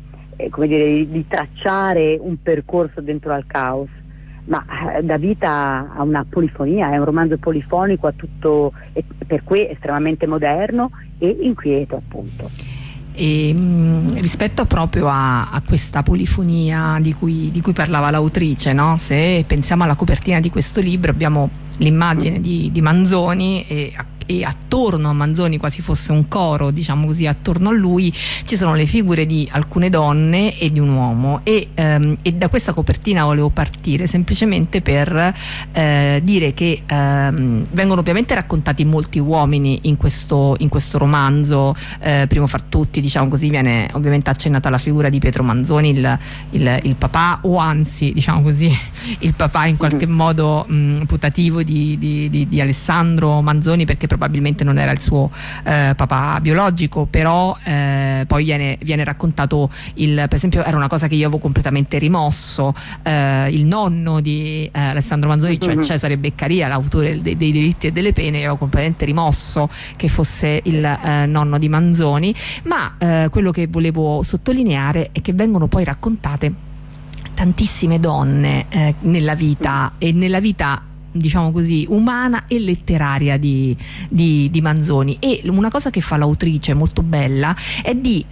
tracciare un percorso dentro al caos, ma dà vita a una polifonia, è un romanzo polifonico a tutto, e per cui estremamente moderno e inquieto, appunto. E rispetto proprio a questa polifonia di cui parlava l'autrice, no? Se pensiamo alla copertina di questo libro, abbiamo l'immagine di Manzoni e attorno a Manzoni, quasi fosse un coro, diciamo così, attorno a lui ci sono le figure di alcune donne e di un uomo, e da questa copertina volevo partire semplicemente per dire che vengono ovviamente raccontati molti uomini in questo romanzo. Primo fra tutti, diciamo così, viene ovviamente accennata la figura di Pietro Manzoni, il papà, o anzi, diciamo così, il papà in qualche modo putativo di Alessandro Manzoni, perché probabilmente non era il suo papà biologico, però poi viene raccontato per esempio, era una cosa che io avevo completamente rimosso, il nonno di Alessandro Manzoni, cioè Cesare Beccaria, l'autore dei Delitti e delle Pene, io avevo completamente rimosso che fosse il nonno di Manzoni, ma quello che volevo sottolineare è che vengono poi raccontate tantissime donne nella vita, diciamo così, umana e letteraria di Manzoni. E una cosa che fa l'autrice molto bella è di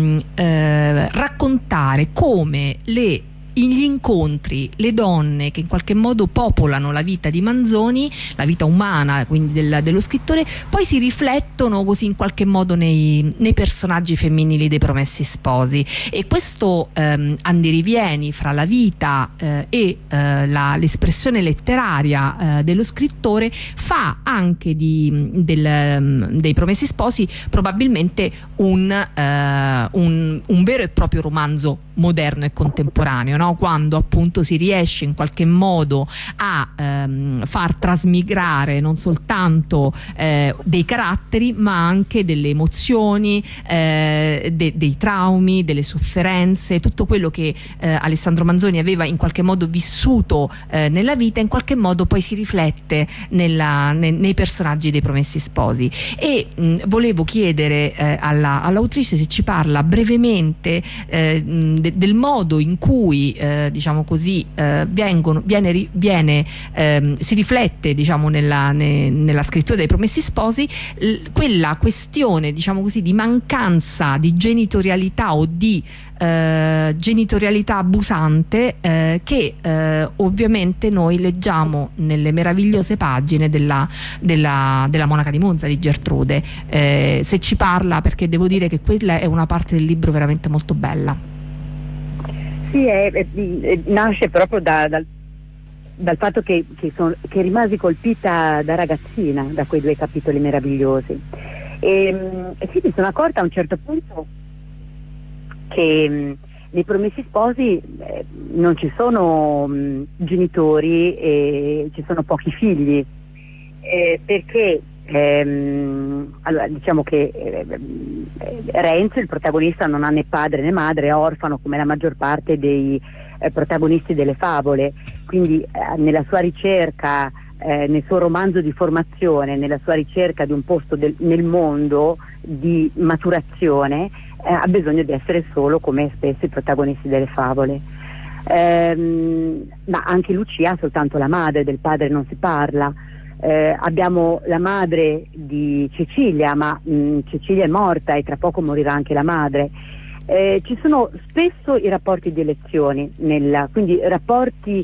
raccontare come gli incontri, le donne che in qualche modo popolano la vita di Manzoni, la vita umana quindi dello scrittore, poi si riflettono così in qualche modo nei personaggi femminili dei Promessi Sposi, e questo andirivieni fra la vita e l'espressione letteraria dello scrittore fa anche dei Promessi Sposi probabilmente un vero e proprio romanzo moderno e contemporaneo, no? Quando appunto si riesce in qualche modo a far trasmigrare non soltanto dei caratteri, ma anche delle emozioni, dei traumi, delle sofferenze, tutto quello che Alessandro Manzoni aveva in qualche modo vissuto nella vita, in qualche modo poi si riflette nei personaggi dei Promessi Sposi. E volevo chiedere all'autrice se ci parla brevemente del modo in cui diciamo così si riflette, diciamo, nella scrittura dei Promessi Sposi quella questione, diciamo così, di mancanza di genitorialità o di genitorialità abusante che ovviamente noi leggiamo nelle meravigliose pagine della Monaca di Monza di Gertrude. Se ci parla, perché devo dire che quella è una parte del libro veramente molto bella. Sì, nasce proprio dal fatto che rimasi colpita da ragazzina da quei 2 capitoli meravigliosi. E sì, mi sono accorta a un certo punto che nei Promessi Sposi non ci sono genitori e ci sono pochi figli, perché allora diciamo che Renzo, il protagonista, non ha né padre né madre, è orfano come la maggior parte dei protagonisti delle favole, quindi nella sua ricerca, nel suo romanzo di formazione, nella sua ricerca di un posto nel mondo di maturazione, ha bisogno di essere solo come spesso i protagonisti delle favole. Ma anche Lucia ha soltanto la madre, del padre non si parla. Abbiamo la madre di Cecilia, ma Cecilia è morta e tra poco morirà anche la madre. Ci sono spesso i rapporti di elezioni, quindi rapporti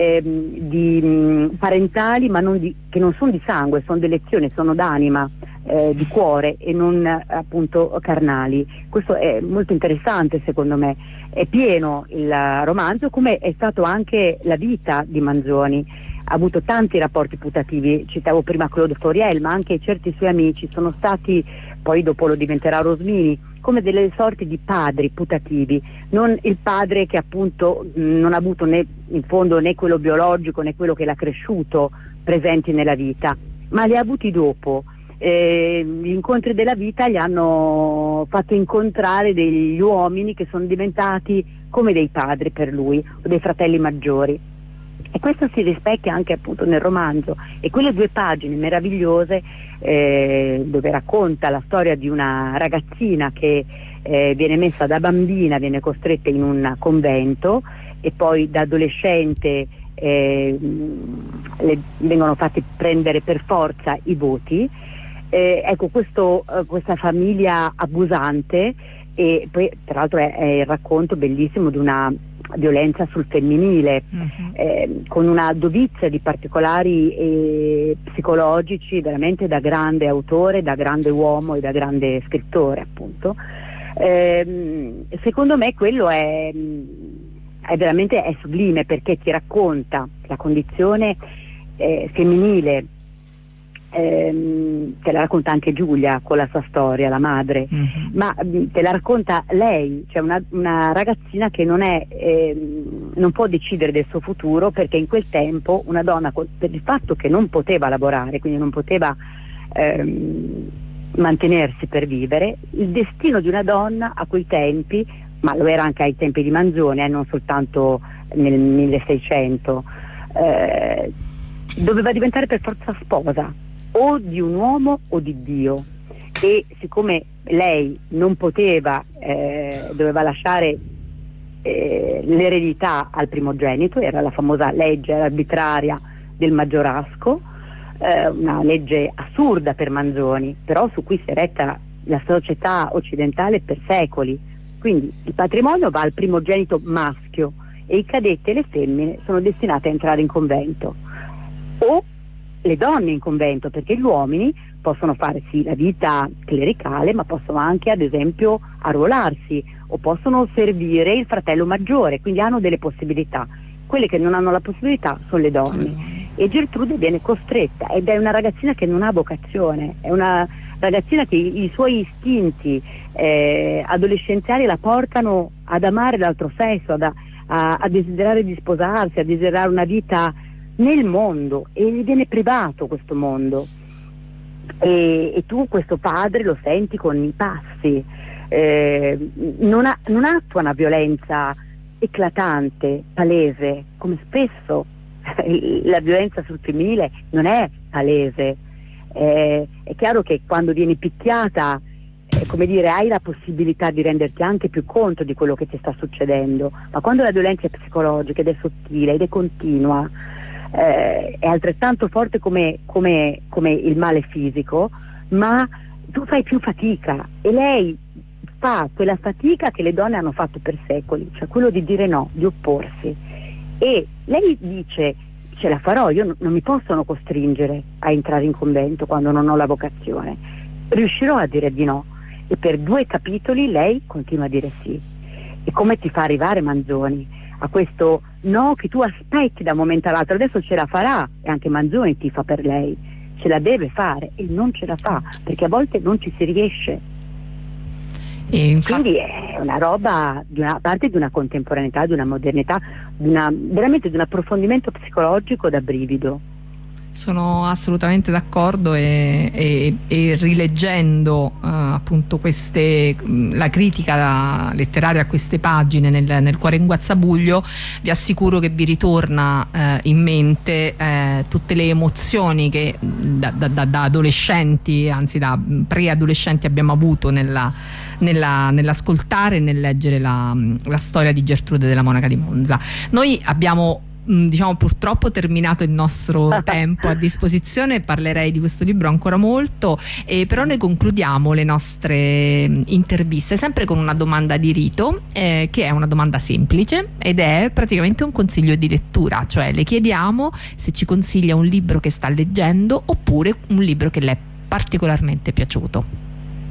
parentali, ma che non sono di sangue, sono di elezione, sono d'anima, di cuore e non appunto carnali. Questo è molto interessante, secondo me. È pieno il romanzo, come è stato anche la vita di Manzoni. Ha avuto tanti rapporti putativi, citavo prima Claude Fauriel, ma anche certi suoi amici sono stati, poi dopo lo diventerà Rosmini, come delle sorti di padri putativi, non il padre che appunto non ha avuto né in fondo né quello biologico né quello che l'ha cresciuto presenti nella vita, ma li ha avuti dopo. Gli incontri della vita gli hanno fatto incontrare degli uomini che sono diventati come dei padri per lui, o dei fratelli maggiori, e questo si rispecchia anche appunto nel romanzo. E quelle 2 pagine meravigliose dove racconta la storia di una ragazzina che viene messa da bambina, viene costretta in un convento e poi da adolescente le vengono fatti prendere per forza i voti. Ecco, questa famiglia abusante, e poi tra l'altro è il racconto bellissimo di una violenza sul femminile, con una dovizia di particolari psicologici veramente da grande autore, da grande uomo e da grande scrittore, appunto. Secondo me quello è veramente sublime, perché ti racconta la condizione femminile. Te la racconta anche Giulia con la sua storia, la madre, ma te la racconta lei, cioè una ragazzina che non può decidere del suo futuro, perché in quel tempo una donna, per il fatto che non poteva lavorare, quindi non poteva mantenersi per vivere, il destino di una donna a quei tempi, ma lo era anche ai tempi di Manzoni, non soltanto nel 1600, doveva diventare per forza sposa o di un uomo o di Dio, e siccome lei non poteva, doveva lasciare l'eredità al primogenito, era la famosa legge arbitraria del maggiorazgo, una legge assurda per Manzoni, però su cui si è retta la società occidentale per secoli. Quindi il patrimonio va al primogenito maschio e i cadetti e le femmine sono destinate a entrare in convento, o le donne in convento, perché gli uomini possono fare sì la vita clericale, ma possono anche ad esempio arruolarsi o possono servire il fratello maggiore, quindi hanno delle possibilità. Quelle che non hanno la possibilità sono le donne, e Gertrude viene costretta, ed è una ragazzina che non ha vocazione, è una ragazzina che i suoi istinti adolescenziali la portano ad amare l'altro sesso, a desiderare di sposarsi, a desiderare una vita nel mondo, e gli viene privato questo mondo, e tu questo padre lo senti con i passi, non attua una violenza eclatante, palese, come spesso la violenza sul femminile non è palese. È chiaro che quando vieni picchiata, come dire, hai la possibilità di renderti anche più conto di quello che ti sta succedendo, ma quando la violenza è psicologica ed è sottile ed è continua, è altrettanto forte come il male fisico, ma tu fai più fatica, e lei fa quella fatica che le donne hanno fatto per secoli, cioè quello di dire no, di opporsi, e lei dice: ce la farò, io non mi possono costringere a entrare in convento quando non ho la vocazione, riuscirò a dire di no, e per 2 capitoli lei continua a dire sì. E come ti fa arrivare Manzoni a questo no che tu aspetti da un momento all'altro. Adesso ce la farà, e anche Manzoni tifa per lei, ce la deve fare e non ce la fa, perché a volte non ci si riesce. Quindi è una roba a parte di una contemporaneità, di una modernità, veramente di un approfondimento psicologico da brivido. Sono assolutamente d'accordo e rileggendo appunto la critica letteraria a queste pagine nel Cuore in Guazzabuglio, vi assicuro che vi ritorna in mente tutte le emozioni che da adolescenti, anzi da preadolescenti, abbiamo avuto nell'ascoltare e nel leggere la storia di Gertrude della Monaca di Monza. Noi abbiamo purtroppo terminato il nostro tempo a disposizione. Parlerei di questo libro ancora molto, però noi concludiamo le nostre interviste sempre con una domanda di rito, che è una domanda semplice ed è praticamente un consiglio di lettura, cioè le chiediamo se ci consiglia un libro che sta leggendo oppure un libro che le è particolarmente piaciuto.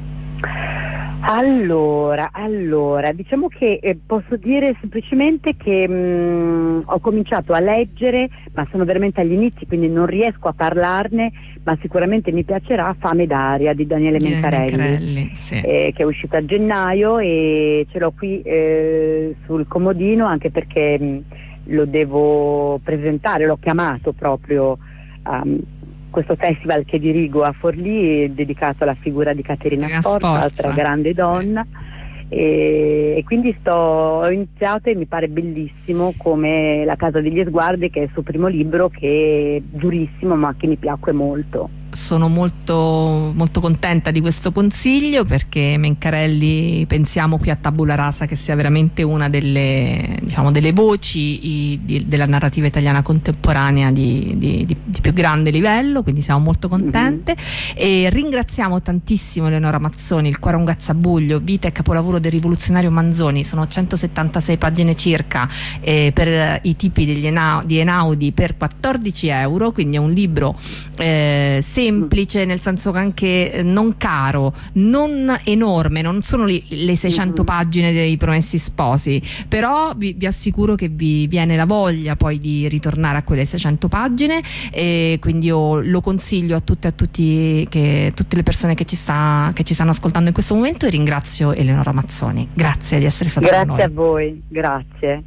Allora, diciamo che posso dire semplicemente che ho cominciato a leggere, ma sono veramente agli inizi, quindi non riesco a parlarne, ma sicuramente mi piacerà Fame d'aria di Daniele Mencarelli, sì. Che è uscito a gennaio e ce l'ho qui sul comodino, anche perché lo devo presentare, l'ho chiamato proprio questo festival che dirigo a Forlì, dedicato alla figura di Caterina Sforza, altra grande donna, e quindi ho iniziato e mi pare bellissimo, come La casa degli sguardi, che è il suo primo libro, che è durissimo ma che mi piacque molto. Sono molto, molto contenta di questo consiglio, perché Mencarelli pensiamo qui a Tabula Rasa che sia veramente una delle voci della narrativa italiana contemporanea di più grande livello, quindi siamo molto contente. E ringraziamo tantissimo Eleonora Mazzoni. Il Cuore un Guazzabuglio, vita e capolavoro del rivoluzionario Manzoni, sono 176 pagine circa, per i tipi di Einaudi per 14 euro, quindi è un libro semplice, nel senso che anche non caro, non enorme, non sono le 600 pagine dei Promessi Sposi, però vi assicuro che vi viene la voglia poi di ritornare a quelle 600 pagine, e quindi io lo consiglio a tutte e a tutti, tutte le persone che ci stanno ascoltando in questo momento, e ringrazio Eleonora Mazzoni. Grazie di essere stata con noi. Grazie a voi, grazie.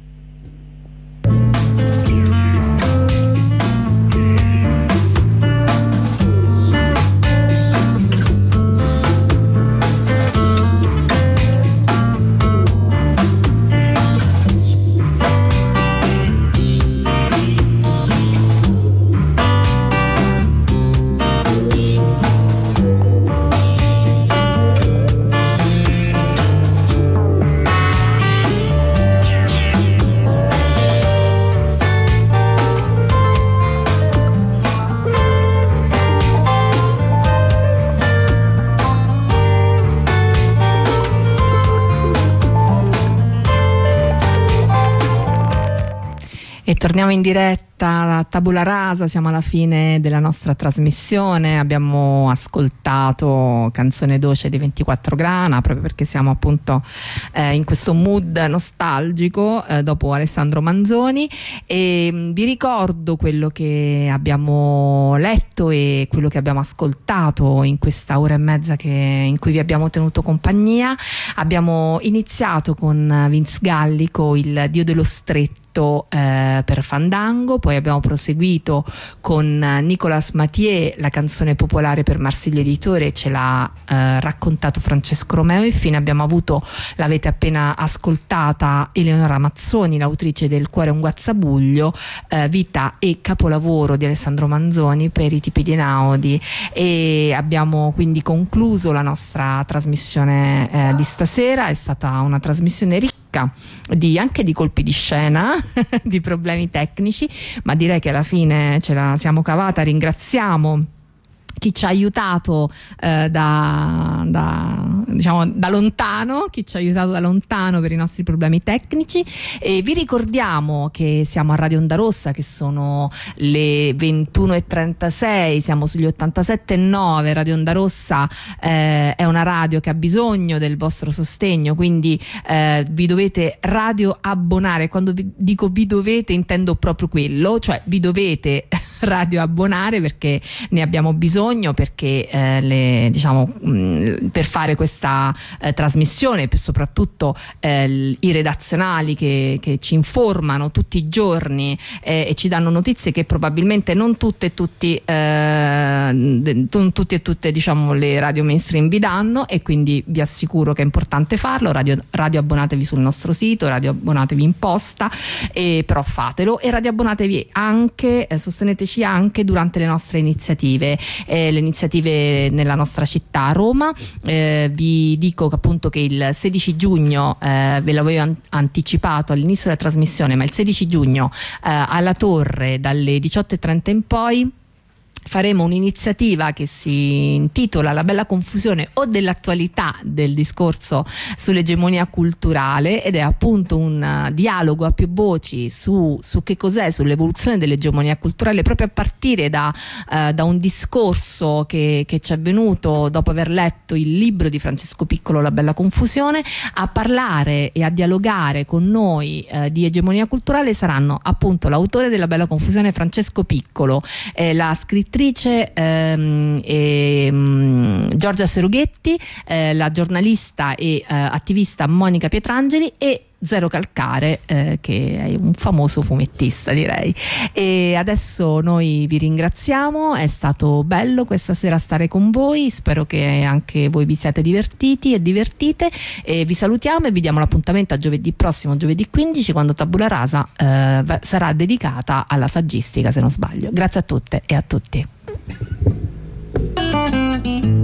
Torniamo in diretta a Tabula Rasa, siamo alla fine della nostra trasmissione, abbiamo ascoltato Canzone Doce di 24 Grana, proprio perché siamo appunto in questo mood nostalgico dopo Alessandro Manzoni, e vi ricordo quello che abbiamo letto e quello che abbiamo ascoltato in questa ora e mezza in cui vi abbiamo tenuto compagnia. Abbiamo iniziato con Vince Gallico, Il Dio dello Stretto, per Fandango, poi abbiamo proseguito con Nicolas Mathieu, La canzone popolare per Marsiglia Editore, ce l'ha raccontato Francesco Romeo, e infine abbiamo avuto, l'avete appena ascoltata, Eleonora Mazzoni, l'autrice del Cuore un Guazzabuglio, vita e capolavoro di Alessandro Manzoni per i tipi di Einaudi, e abbiamo quindi concluso la nostra trasmissione di stasera. È stata una trasmissione ricca anche di colpi di scena, di problemi tecnici, ma direi che alla fine ce la siamo cavata. Ringraziamo chi ci ha aiutato diciamo da lontano, chi ci ha aiutato da lontano per i nostri problemi tecnici. E vi ricordiamo che siamo a Radio Onda Rossa, che sono le 21:36, siamo sugli 87,9. Radio Onda Rossa è una radio che ha bisogno del vostro sostegno, quindi vi dovete radio abbonare. Quando dico vi dovete intendo proprio quello, cioè vi dovete radio abbonare, perché ne abbiamo bisogno, perché per fare questa trasmissione, soprattutto i redazionali che ci informano tutti i giorni e ci danno notizie che probabilmente non tutte e tutte diciamo le radio mainstream vi danno, e quindi vi assicuro che è importante farlo. Radio abbonatevi sul nostro sito, radio abbonatevi in posta, però fatelo, e radio abbonatevi anche, sosteneteci anche durante le nostre iniziative, le iniziative nella nostra città, Roma. Vi dico che appunto che il 16 giugno, ve l'avevo anticipato all'inizio della trasmissione, ma il 16 giugno alla Torre dalle 18:30 in poi faremo un'iniziativa che si intitola La bella confusione o dell'attualità del discorso sull'egemonia culturale, ed è appunto un dialogo a più voci su che cos'è, sull'evoluzione dell'egemonia culturale, proprio a partire da un discorso che ci è venuto dopo aver letto il libro di Francesco Piccolo, La bella confusione. A parlare e a dialogare con noi di egemonia culturale saranno appunto l'autore della bella confusione, Francesco Piccolo, la scrittrice Giorgia Serughetti, la giornalista e attivista Monica Pietrangeli, e Zero Calcare, che è un famoso fumettista, direi. E adesso noi vi ringraziamo, è stato bello questa sera stare con voi, spero che anche voi vi siate divertiti e divertite, e vi salutiamo e vi diamo l'appuntamento a giovedì prossimo, giovedì 15, quando Tabula Rasa sarà dedicata alla saggistica, se non sbaglio. Grazie a tutte e a tutti.